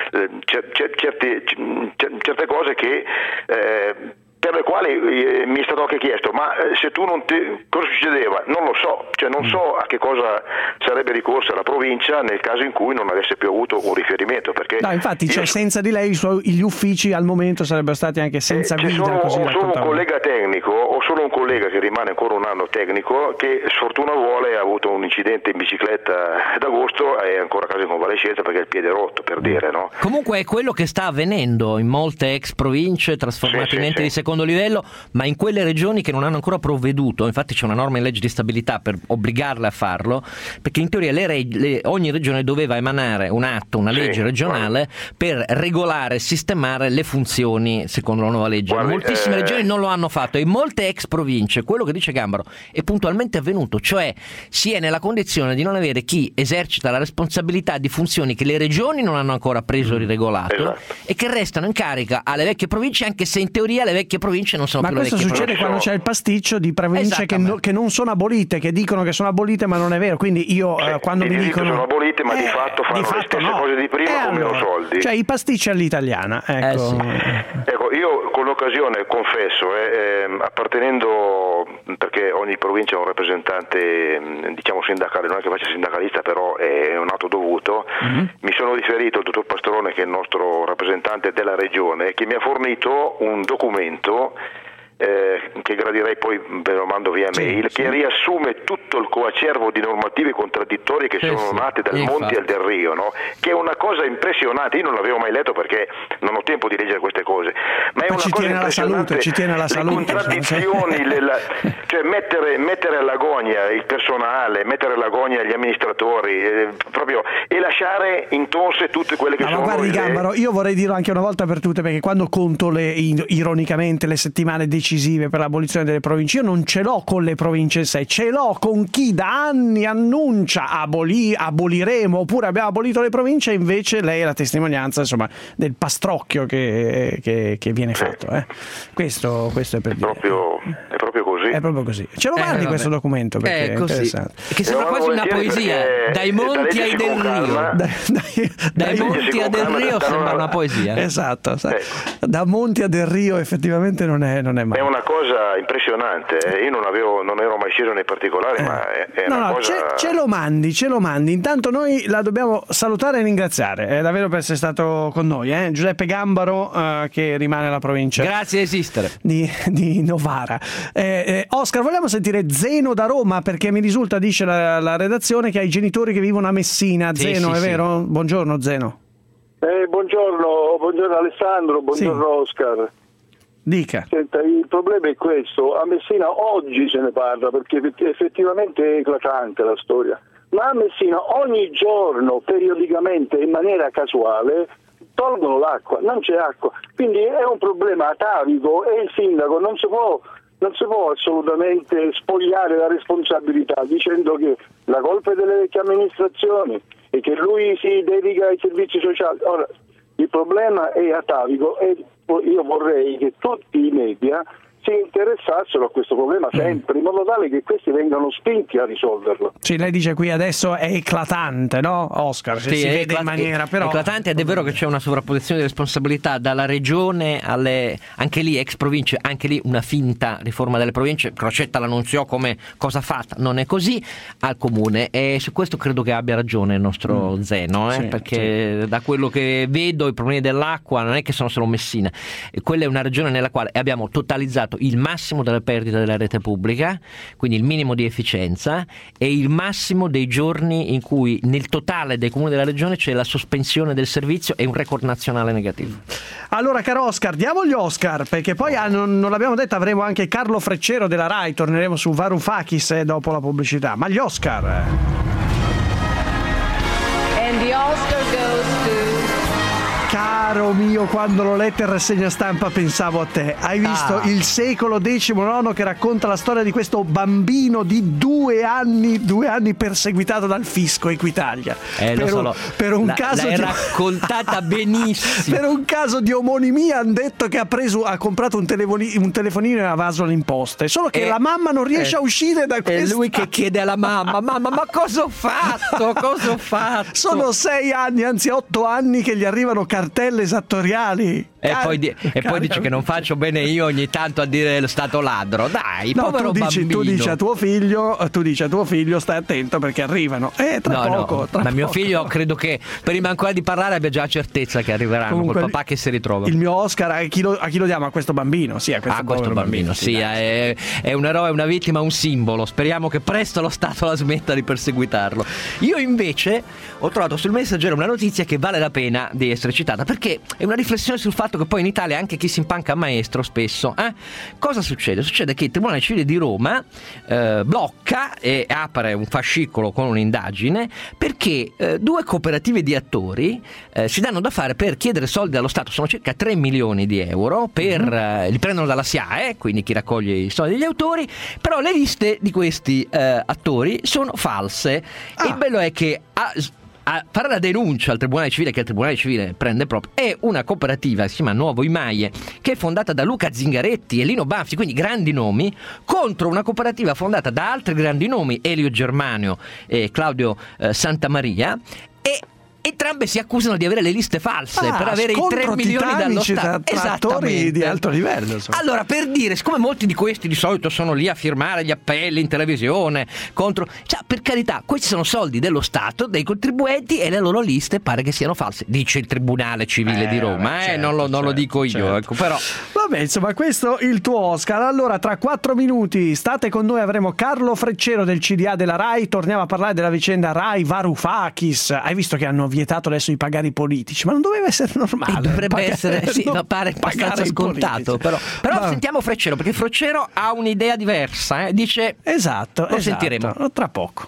certe cose che... per le quali mi è stato anche chiesto, ma se tu cosa succedeva? Non lo so, non so a che cosa sarebbe ricorsa la provincia nel caso in cui non avesse più avuto un riferimento, perché infatti senza di lei gli uffici al momento sarebbero stati anche senza guida, così o solo un collega tecnico o solo un collega che rimane ancora un anno tecnico, che sfortuna vuole ha avuto un incidente in bicicletta ad agosto e è ancora a casa in convalescenza perché il piede è rotto, per dire, no? Comunque è quello che sta avvenendo in molte ex province trasformate in enti di secondo livello, ma in quelle regioni che non hanno ancora provveduto. Infatti c'è una norma in legge di stabilità per obbligarle a farlo, perché in teoria ogni regione doveva emanare un atto, una legge regionale per regolare e sistemare le funzioni secondo la nuova legge. Moltissime regioni non lo hanno fatto e in molte ex province quello che dice Gambaro è puntualmente avvenuto, cioè si è nella condizione di non avere chi esercita la responsabilità di funzioni che le regioni non hanno ancora preso e riregolato e che restano in carica alle vecchie province, anche se in teoria le vecchie province non sono più le vecchie province. Ma questo succede quando c'è il pasticcio di province che non sono abolite, che dicono che sono abolite ma non è vero, quindi io quando mi dicono sono abolite ma di fatto fanno le stesse cose di prima con meno soldi, cioè i pasticci all'italiana, ecco. Ecco, io con l'occasione confesso, appartenendo perché ogni provincia ha un rappresentante diciamo sindacale, non è che faccia sindacalista, però è un atto dovuto. Mi sono riferito al dottor Pastorone, che è il nostro rappresentante della regione, che mi ha fornito un documento che gradirei poi ve lo mando via mail, che riassume tutto il coacervo di normative contraddittorie che sono nate dal Monti al Del Rio, no? Che è una cosa impressionante. Io non l'avevo mai letto perché non ho tempo di leggere queste cose, ma è una cosa impressionante. Ci tiene alla salute, le contraddizioni, cioè mettere all'agonia il personale, mettere all'agonia gli amministratori, proprio, e lasciare intonse tutte quelle che sono. Ma guardi Gambaro, io vorrei dirlo anche una volta per tutte, perché quando conto ironicamente le settimane decisive per l'abolizione delle province, io non ce l'ho con le province in sé, ce l'ho con chi da anni annuncia aboliremo, oppure abbiamo abolito le province, e invece lei è la testimonianza, insomma, del pastrocchio che viene fatto. Questo è per dire. È proprio così. È proprio così. Ce lo mandi questo documento, perché è interessante. Che sembra quasi una poesia. Dai Monti ai Del Rio. Dai Monti a Del Rio sembra una poesia. Esatto. Da Monti a Del Rio effettivamente non è male. È una cosa impressionante. Io non ero mai sceso nei particolari, ma è una cosa. Ce lo mandi. Intanto noi la dobbiamo salutare e ringraziare. È davvero per essere stato con noi, Giuseppe Gambaro, che rimane alla provincia. Grazie di esistere. Di Novara. Oscar, vogliamo sentire Zeno da Roma, perché mi risulta, dice la redazione, che ha i genitori che vivono a Messina. Zeno, è vero? Buongiorno Zeno. Buongiorno Alessandro, buongiorno Oscar. Dica. Senta, il problema è questo: a Messina oggi se ne parla perché effettivamente è eclatante la storia, ma a Messina ogni giorno, periodicamente, in maniera casuale, tolgono l'acqua, non c'è acqua, quindi è un problema atavico e il sindaco non si può assolutamente spogliare la responsabilità dicendo che la colpa è delle vecchie amministrazioni e che lui si dedica ai servizi sociali. Ora, il problema è atavico e io vorrei che tutti i media si interessassero a questo problema sempre, in modo tale che questi vengano spinti a risolverlo. Sì, lei dice qui adesso è eclatante, no, Oscar? Sì, si vede in maniera, però eclatante, ed è vero che c'è una sovrapposizione di responsabilità dalla regione alle, anche lì ex province, anche lì una finta riforma delle province. Crocetta l'annunziò come cosa fatta, non è così, al comune, e su questo credo che abbia ragione il nostro Zeno, perché da quello che vedo i problemi dell'acqua non è che sono solo Messina, e quella è una regione nella quale abbiamo totalizzato il massimo della perdita della rete pubblica, quindi il minimo di efficienza, e il massimo dei giorni in cui nel totale dei comuni della regione c'è la sospensione del servizio e un record nazionale negativo. Allora, caro Oscar, diamo gli Oscar, perché poi non l'abbiamo detto, avremo anche Carlo Freccero della Rai, torneremo su Varoufakis dopo la pubblicità, ma gli Oscar. And the Oscar goes to... Caro mio, quando l'ho letta in rassegna stampa pensavo a te. Hai visto il secolo XIX che racconta la storia di questo bambino di 2 anni perseguitato dal fisco Equitalia. Per un caso l'hai raccontata benissimo. Per un caso di omonimia hanno detto che ha comprato un telefonino e ha evaso le imposte. Solo che la mamma non riesce a uscire da questo. È lui che chiede alla mamma: mamma, ma cosa ho fatto? Cosa ho fatto? Sono 6 anni, anzi 8 anni che gli arrivano cartelle esattoriali. E poi dice che non faccio bene io ogni tanto a dire lo stato ladro. Dai, povero bambino. Tu dici a tuo figlio stai attento perché arrivano. Tra poco. Mio figlio credo che prima ancora di parlare abbia già certezza che arriveranno. Comunque, col papà che si ritrova. Il mio Oscar a chi lo diamo? A questo bambino? Sì, a questo bambino. Sì, è un eroe, una vittima, un simbolo. Speriamo che presto lo Stato la smetta di perseguitarlo. Io invece ho trovato sul Messaggero una notizia che vale la pena di essere citata, perché è una riflessione sul fatto che poi in Italia anche chi si impanca maestro spesso. Cosa succede? Succede che il Tribunale Civile di Roma blocca e apre un fascicolo con un'indagine perché 2 cooperative di attori si danno da fare per chiedere soldi dallo Stato. Sono circa 3 milioni di euro li prendono dalla SIAE, quindi chi raccoglie i soldi degli autori, però le liste di questi attori sono false. E il bello è che a fare la denuncia al Tribunale Civile, che il Tribunale Civile prende proprio, è una cooperativa, si chiama Nuovo Imaie, che è fondata da Luca Zingaretti e Lino Banfi, quindi grandi nomi, contro una cooperativa fondata da altri grandi nomi, Elio Germanio e Claudio Santamaria, e entrambe si accusano di avere le liste false per avere i 3 milioni dallo Stato. Tra attori di alto livello, insomma. Allora, per dire, siccome molti di questi di solito sono lì a firmare gli appelli in televisione contro, cioè, per carità, questi sono soldi dello Stato, dei contribuenti, e le loro liste pare che siano false, dice il Tribunale Civile di Roma, certo, non lo dico io, certo. ecco, però. Vabbè, insomma, questo il tuo Oscar. Allora, tra 4 minuti state con noi, avremo Carlo Freccero del CDA della Rai, torniamo a parlare della vicenda Rai Varoufakis. Hai visto che hanno vietato adesso di pagare i politici, ma non doveva essere normale? Dovrebbe essere, sì, ma pare abbastanza scontato, però sentiamo Freccero, perché Freccero ha un'idea diversa, dice. Esatto, lo sentiremo tra poco.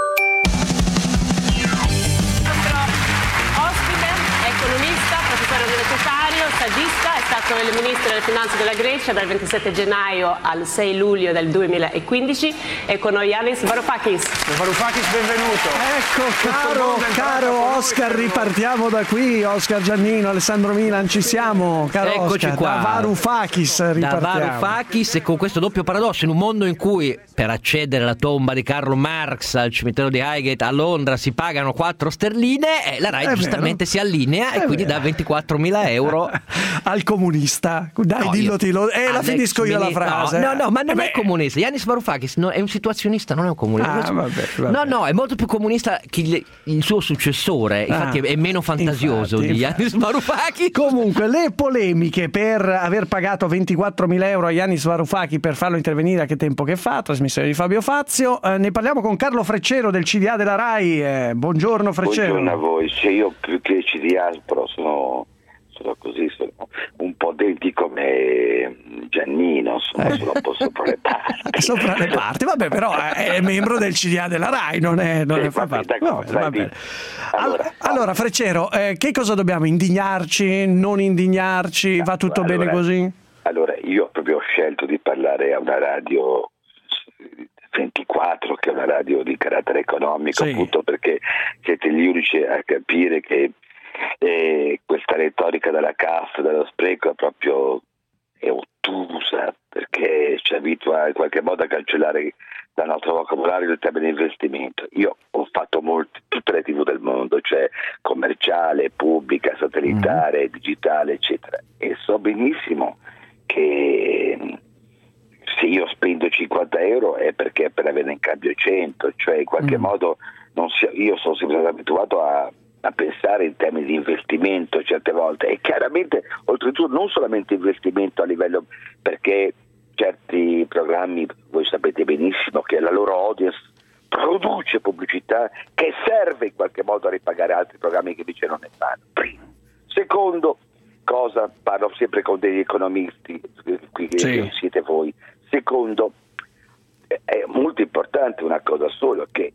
Saggista, è stato il ministro delle finanze della Grecia dal 27 gennaio al 6 luglio del 2015 e con noi Yanis Varoufakis. Varoufakis, benvenuto. Ecco, caro Oscar, ripartiamo da qui. Oscar Giannino, Alessandro Milan, ci siamo, caro Eccoci Oscar. qua. Da Varoufakis ripartiamo. Da Varoufakis, e con questo doppio paradosso, in un mondo in cui per accedere alla tomba di Karl Marx al cimitero di Highgate a Londra si pagano 4 sterline, la Rai giustamente si allinea e quindi dà 24.000 euro al comunista. Dai, dillo. La finisco io la frase. No, ma non è comunista. Yanis Varoufakis è un situazionista, non è un comunista. Vabbè. No, è molto più comunista che il suo successore. Infatti è meno fantasioso di Yanis Varoufakis. Comunque, le polemiche per aver pagato 24.000 euro a Yanis Varoufakis per farlo intervenire a Che tempo che fa, trasmissione di Fabio Fazio. Ne parliamo con Carlo Freccero del CDA della Rai. Buongiorno Freccero. Buongiorno a voi. Se io più che CDA però sono così, sono un po' denti come Giannino, sono un po' sopra le parti. Sopra le parti, vabbè, però è membro del CDA della Rai, non fa parte. Va bene. Allora, Freccero, che cosa dobbiamo? Indignarci? Non indignarci? Va tutto bene così? Allora, io proprio ho scelto di parlare a una radio 24, che è una radio di carattere economico, appunto perché siete gli unici a capire che questa retorica della cassa, dello spreco è ottusa, perché ci abitua in qualche modo a cancellare dal nostro vocabolario il termine investimento. Io ho fatto tutte le TV del mondo, cioè commerciale, pubblica, satellitare, digitale, eccetera, e so benissimo che se io spendo 50 euro è perché per avere in cambio 100, cioè in qualche modo io sono sempre stato abituato a pensare in termini di investimento certe volte, e chiaramente oltretutto non solamente investimento a livello, perché certi programmi, voi sapete benissimo che la loro audience produce pubblicità che serve in qualche modo a ripagare altri programmi che invece non ne fanno. Primo. Secondo cosa, parlo sempre con degli economisti, qui che siete voi. Secondo, è molto importante una cosa solo, che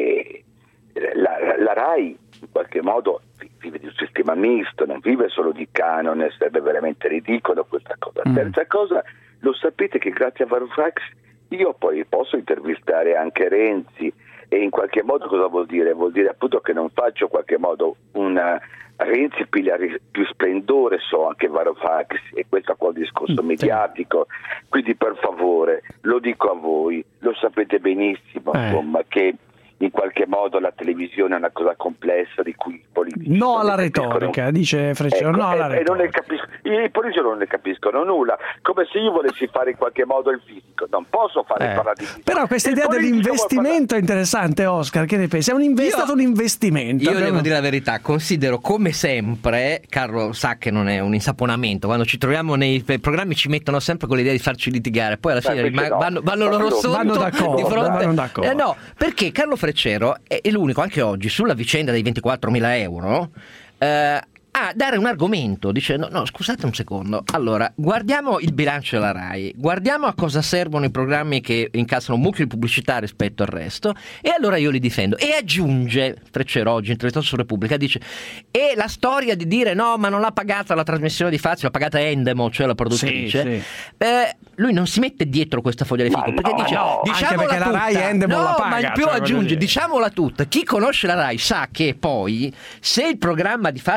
la Rai in qualche modo vive di un sistema misto, non vive solo di canone, sarebbe veramente ridicolo questa cosa. Terza cosa, lo sapete che grazie a Varoufakis io poi posso intervistare anche Renzi, e in qualche modo cosa vuol dire? Vuol dire appunto che non faccio in qualche modo una Renzi piglia più splendore, so anche Varoufakis, e questo qua è un discorso mediatico, quindi per favore lo dico a voi, lo sapete benissimo insomma che in qualche modo la televisione è una cosa complessa di cui i politici no alla retorica, dice Freccero, no alla retorica. I politici non ne capiscono nulla, come se io volessi fare in qualche modo il fisico, non posso fare parlare di fisico. Però questa idea dell'investimento è interessante, Oscar, che ne pensi? È stato un investimento. Io devo dire la verità, considero come sempre, Carlo sa che non è un insaponamento, quando ci troviamo nei programmi ci mettono sempre con l'idea di farci litigare, poi alla fine vanno loro sotto, vanno d'accordo. No, perché Carlo Freccero è l'unico, anche oggi, sulla vicenda dei 24.000 euro, a dare un argomento, dice no, scusate un secondo, allora guardiamo il bilancio della Rai, guardiamo a cosa servono i programmi che incassano un mucchio di pubblicità rispetto al resto, e allora io li difendo. E aggiunge Freccero oggi, intervistato su Repubblica, dice e la storia di dire no, ma non l'ha pagata la trasmissione di Fazio, l'ha pagata Endemol, cioè la produttrice, lui non si mette dietro questa foglia di fico, perché dice diciamola perché tutta, la Rai Endemol la paga, ma in più aggiunge diciamola tutta, chi conosce la Rai sa che poi se il programma di Fazio si fa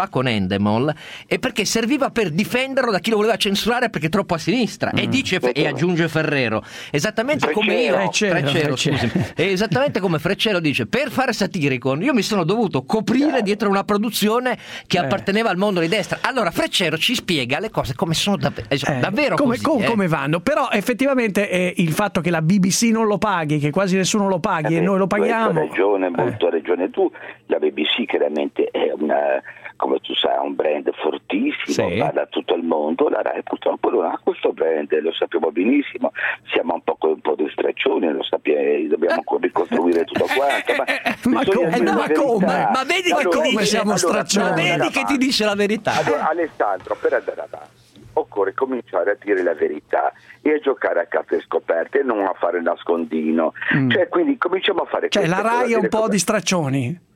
fa con Endemol, è perché serviva per difenderlo da chi lo voleva censurare perché troppo a sinistra. E dice, e aggiunge Ferrero, esattamente come io, Freccero. Esattamente come Freccero dice, per fare Satiricon io mi sono dovuto coprire dietro una produzione che apparteneva al mondo di destra. Allora Freccero ci spiega le cose come sono davvero come vanno. Però effettivamente il fatto che la BBC non lo paghi, che quasi nessuno lo paghi e noi lo paghiamo. Molto ragione tu. La BBC chiaramente è come tu sai, un brand fortissimo, va da tutto il mondo. La Rai purtroppo non ha questo brand, lo sappiamo benissimo, siamo un po' di straccioni, lo sappiamo, dobbiamo ricostruire tutto quanto. Ma come? Ma vedi come siamo straccioni? Ma vedi che ti dice la verità. Allora, Alessandro, per andare avanti occorre cominciare a dire la verità e a giocare a carte scoperte e non a fare nascondino. Cioè, quindi cominciamo a fare. Cioè, la Rai è un po' di straccioni.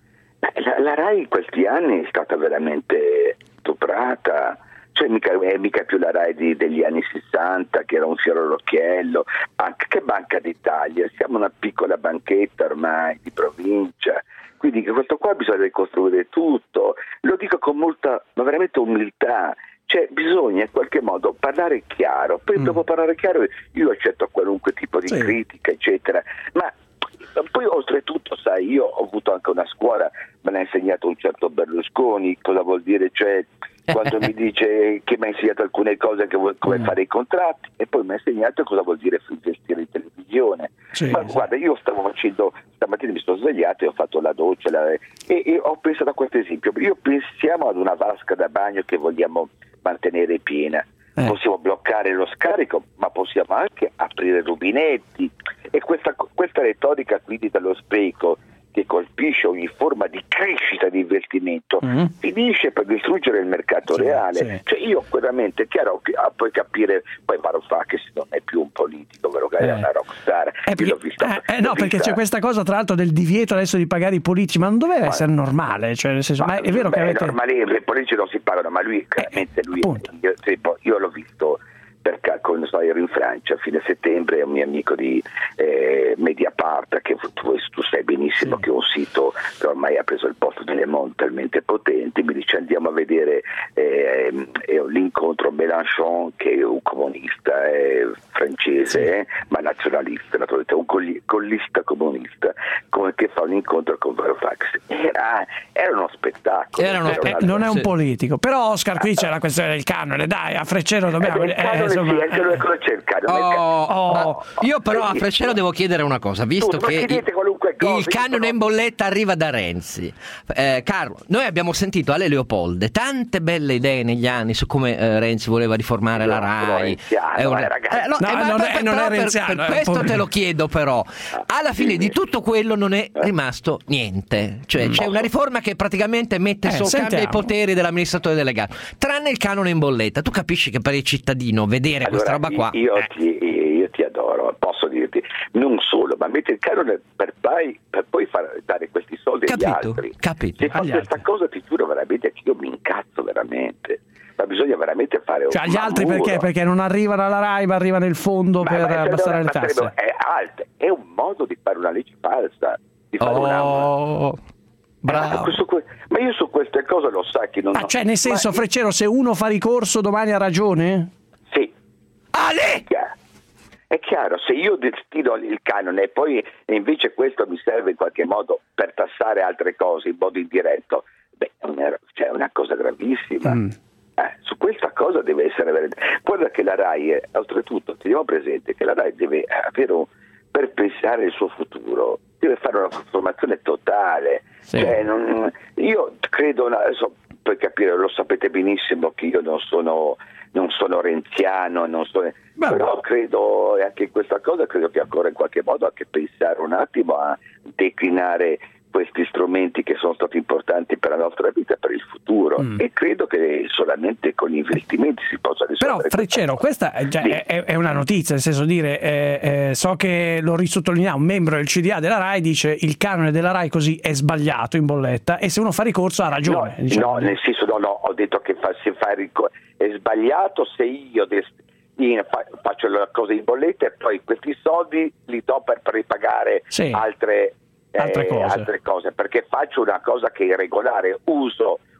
La Rai in questi anni è stata veramente stuprata, cioè mica più la Rai degli anni 60 che era un fiore all'occhiello. Anche che Banca d'Italia, siamo una piccola banchetta ormai di provincia, quindi questo qua bisogna ricostruire tutto, lo dico con molta, ma veramente umiltà. Cioè bisogna in qualche modo parlare chiaro, poi dopo parlare chiaro io accetto qualunque tipo di critica eccetera, ma poi oltretutto sai, io ho avuto anche una scuola, me l'ha insegnato un certo Berlusconi, cosa vuol dire, cioè quando mi dice che mi ha insegnato alcune cose, come fare i contratti, e poi mi ha insegnato cosa vuol dire gestire in televisione. Ma guarda, io stavo facendo, stamattina mi sono svegliato e ho fatto la doccia e ho pensato a questo esempio. Pensiamo ad una vasca da bagno che vogliamo mantenere piena. Possiamo bloccare lo scarico, ma possiamo anche aprire rubinetti, e questa retorica quindi dello spreco che colpisce ogni forma di crescita di investimento finisce per distruggere il mercato reale. Cioè io veramente, chiaro, puoi capire poi Varoufakis non è più un politico, vero, è una rockstar. Perché c'è questa cosa tra l'altro del divieto adesso di pagare i politici, ma non doveva essere normale, cioè nel senso, ma è vero che avete... normale, i politici non si pagano, ma lui chiaramente io l'ho visto perché ero in Francia a fine settembre, un mio amico di Mediapart, che tu sai benissimo che è un sito che ormai ha preso il posto delle Monde talmente potenti, mi dice andiamo a vedere l'incontro Mélenchon, che è un comunista francese, ma nazionalista, naturalmente un collista comunista, che fa un incontro con Varoufakis. Era uno spettacolo. Non è un politico, però Oscar, qui c'è la questione del canone, dai, a Freccero dobbiamo... Io però a Freccero devo chiedere una cosa, visto che il canone in bolletta arriva da Renzi. Carlo, noi abbiamo sentito alle Leopolde tante belle idee negli anni su come Renzi voleva riformare la Rai. Per questo te lo chiedo, però alla fine di tutto quello non è rimasto niente, cioè c'è una riforma che praticamente mette cambia i poteri dell'amministratore delegato, tranne il canone in bolletta. Tu capisci che per il cittadino vedere questa roba qua, io ti adoro, posso dirti, non solo, ma mette il canone per poi dare questi soldi agli altri. Se fa questa cosa, ti giuro veramente che io mi incazzo veramente. Ma bisogna veramente fare agli altri perché non arrivano alla Rai, ma arriva nel fondo per abbassare le tasse. È un modo di fare una legge falsa, di fare bravo. Ma io su queste cose lo sai che non ho... cioè nel senso, Freccero, se uno fa ricorso domani ha ragione? Sì. È chiaro, se io destino il canone e poi invece questo mi serve in qualche modo per tassare altre cose in modo indiretto, c'è una cosa gravissima. Su questa cosa deve essere veramente... Guarda che la Rai, oltretutto, teniamo presente che la Rai deve avere per pensare il suo futuro, deve fare una trasformazione totale. Cioè, io credo, adesso per capire, lo sapete benissimo che io non sono renziano, però credo anche in questa cosa, credo che occorre in qualche modo anche pensare un attimo a declinare questi strumenti che sono stati importanti per la nostra vita, per il futuro, e credo che solamente con gli investimenti si possa risolvere. Però Freccero, questa è una notizia, nel senso dire, so che lo risottolineiamo, un membro del CDA della Rai dice il canone della Rai così è sbagliato in bolletta, e se uno fa ricorso ha ragione. No, nel senso ho detto che se fa ricorso è sbagliato se io faccio la cosa in bolletta e poi questi soldi li do per ripagare altre cose, perché faccio una cosa che è irregolare, uso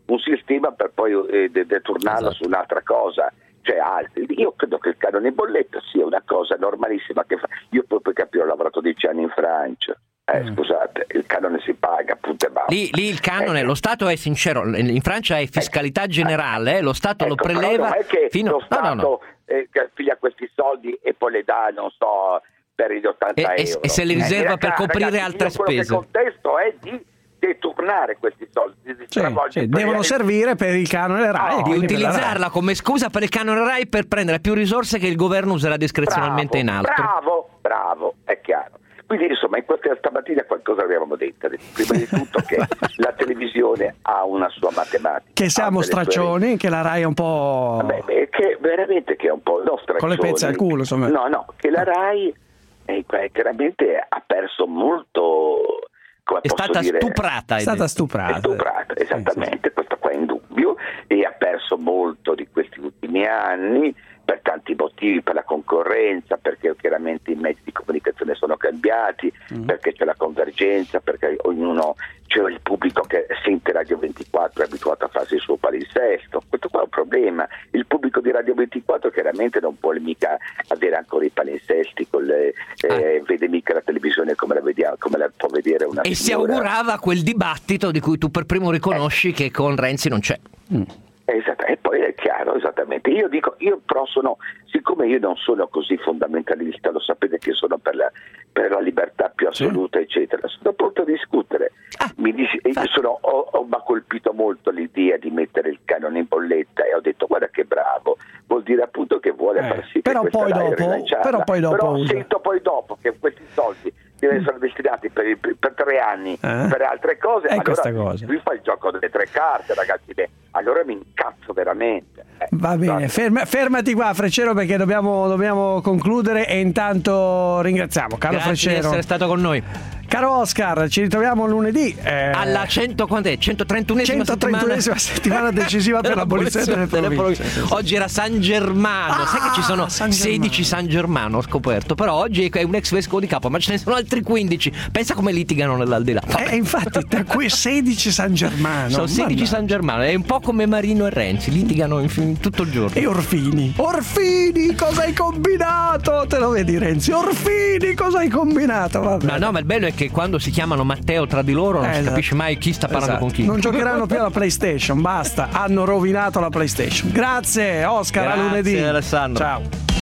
un sistema per poi deturnato su un'altra cosa, cioè altri. Io credo che il canone in bolletta sia una cosa normalissima che fa. Io poi capire, ho lavorato 10 anni in Francia. Scusate, il canone si paga, appunto, e basta. Lì il canone, lo Stato è sincero, in Francia è fiscalità generale, lo Stato lo preleva non è che fino... lo Stato piglia questi soldi e poi le dà, non so, per gli 80 euro. E se li riserva per coprire altre spese. Il contesto è di deturnare questi soldi, devono servire per il canone RAI, di utilizzarla come scusa per il canone RAI per prendere più risorse che il governo userà discrezionalmente in altro. Bravo, è chiaro. Quindi insomma in questa stamattina qualcosa avevamo detto. Prima di tutto che la televisione ha una sua matematica. Che siamo straccioni, che la RAI è un po'... che veramente che è un po' straccioni. Con le pezze al culo, insomma. No, che la RAI chiaramente ha perso molto... È stata stuprata. È stata stuprata, esattamente, questo qua è indubbio, e ha perso molto di questi ultimi anni per tanti motivi, per la concorrenza, perché chiaramente i mezzi di comunicazione sono cambiati, perché c'è la convergenza, perché ognuno, c'è il pubblico che sente Radio 24 è abituato a farsi il suo palinsesto. Questo qua è un problema. Il pubblico di Radio 24 chiaramente non può mica avere ancora i palinsesti, vede mica la televisione come la può vedere una e signora. Si augurava quel dibattito di cui tu per primo riconosci che con Renzi non c'è. Esatto, e poi è chiaro, esattamente. Io però siccome io non sono così fondamentalista, lo sapete che sono per la libertà più assoluta, eccetera, sono pronto a discutere. Mi ha colpito molto l'idea di mettere il canone in bolletta e ho detto guarda che bravo, vuol dire appunto che vuole far sì che questa RAI rilanciarla. Però sento poi dopo che questi soldi devono essere destinati per 3 anni per altre cose, allora lui fa il gioco delle 3 carte, ragazzi, allora mi incazzo veramente. Va bene, fermati qua Freccero, perché dobbiamo concludere, e intanto ringraziamo caro Freccero di essere stato con noi. Caro Oscar, ci ritroviamo lunedì alla 131esima settimana decisiva per l'abolizione delle province. Oggi era San Germano, sai che ci sono 16 San Germano, ho scoperto, però oggi è un ex vescovo di Capua, ma ce ne sono altri 15. Pensa come litigano nell'aldilà. Infatti, da qui 16 San Germano. Sono 16 San Germano, è un po' come Marino e Renzi, litigano tutto il giorno. E Orfini, cosa hai combinato? Te lo vedi Renzi? Orfini, cosa hai combinato? Vabbè. No, ma il bello è che quando si chiamano Matteo tra di loro non si capisce mai chi sta parlando con chi. Non giocheranno più alla PlayStation, basta, hanno rovinato la PlayStation. Grazie Oscar, a lunedì. Alessandro. Ciao.